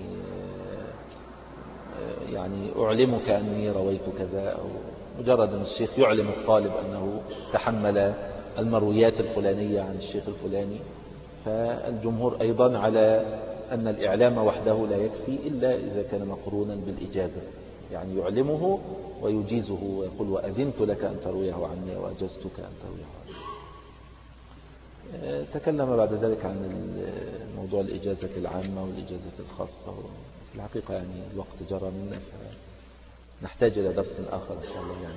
يعني أعلمك أني رويت كذا، أو مجرد أن الشيخ يعلم الطالب أنه تحمل المرويات الفلانية عن الشيخ الفلاني. فالجمهور أيضا على أن الإعلام وحده لا يكفي إلا إذا كان مقرونا بالإجازة، يعني يعلمه ويجيزه ويقول وأذنت لك أن ترويه عني وأجزتك أن ترويه عني. تكلم بعد ذلك عن موضوع الإجازة العامة والإجازة الخاصة. في الحقيقة يعني الوقت جرى منا، فنحتاج إلى درس آخر إن شاء الله يعني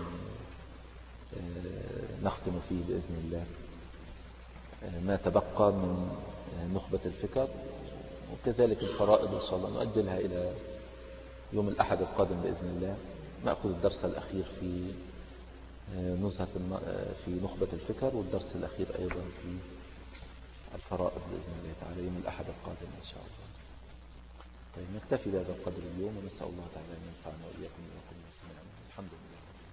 نختم فيه بإذن الله ما تبقى من نخبة الفكر، وكذلك الفرائض إن شاء الله نؤجلها إلى يوم الأحد القادم بإذن الله. نأخذ الدرس الأخير في نزهة في نخبة الفكر، والدرس الأخير أيضا في الفرائض بإذن الله تعالى يوم الأحد القادم إن شاء الله. طيب نكتفي بهذا القدر اليوم، ونسأل الله تعالى أن ينفعنا وإياكم ويقوم بالسماع. الحمد لله.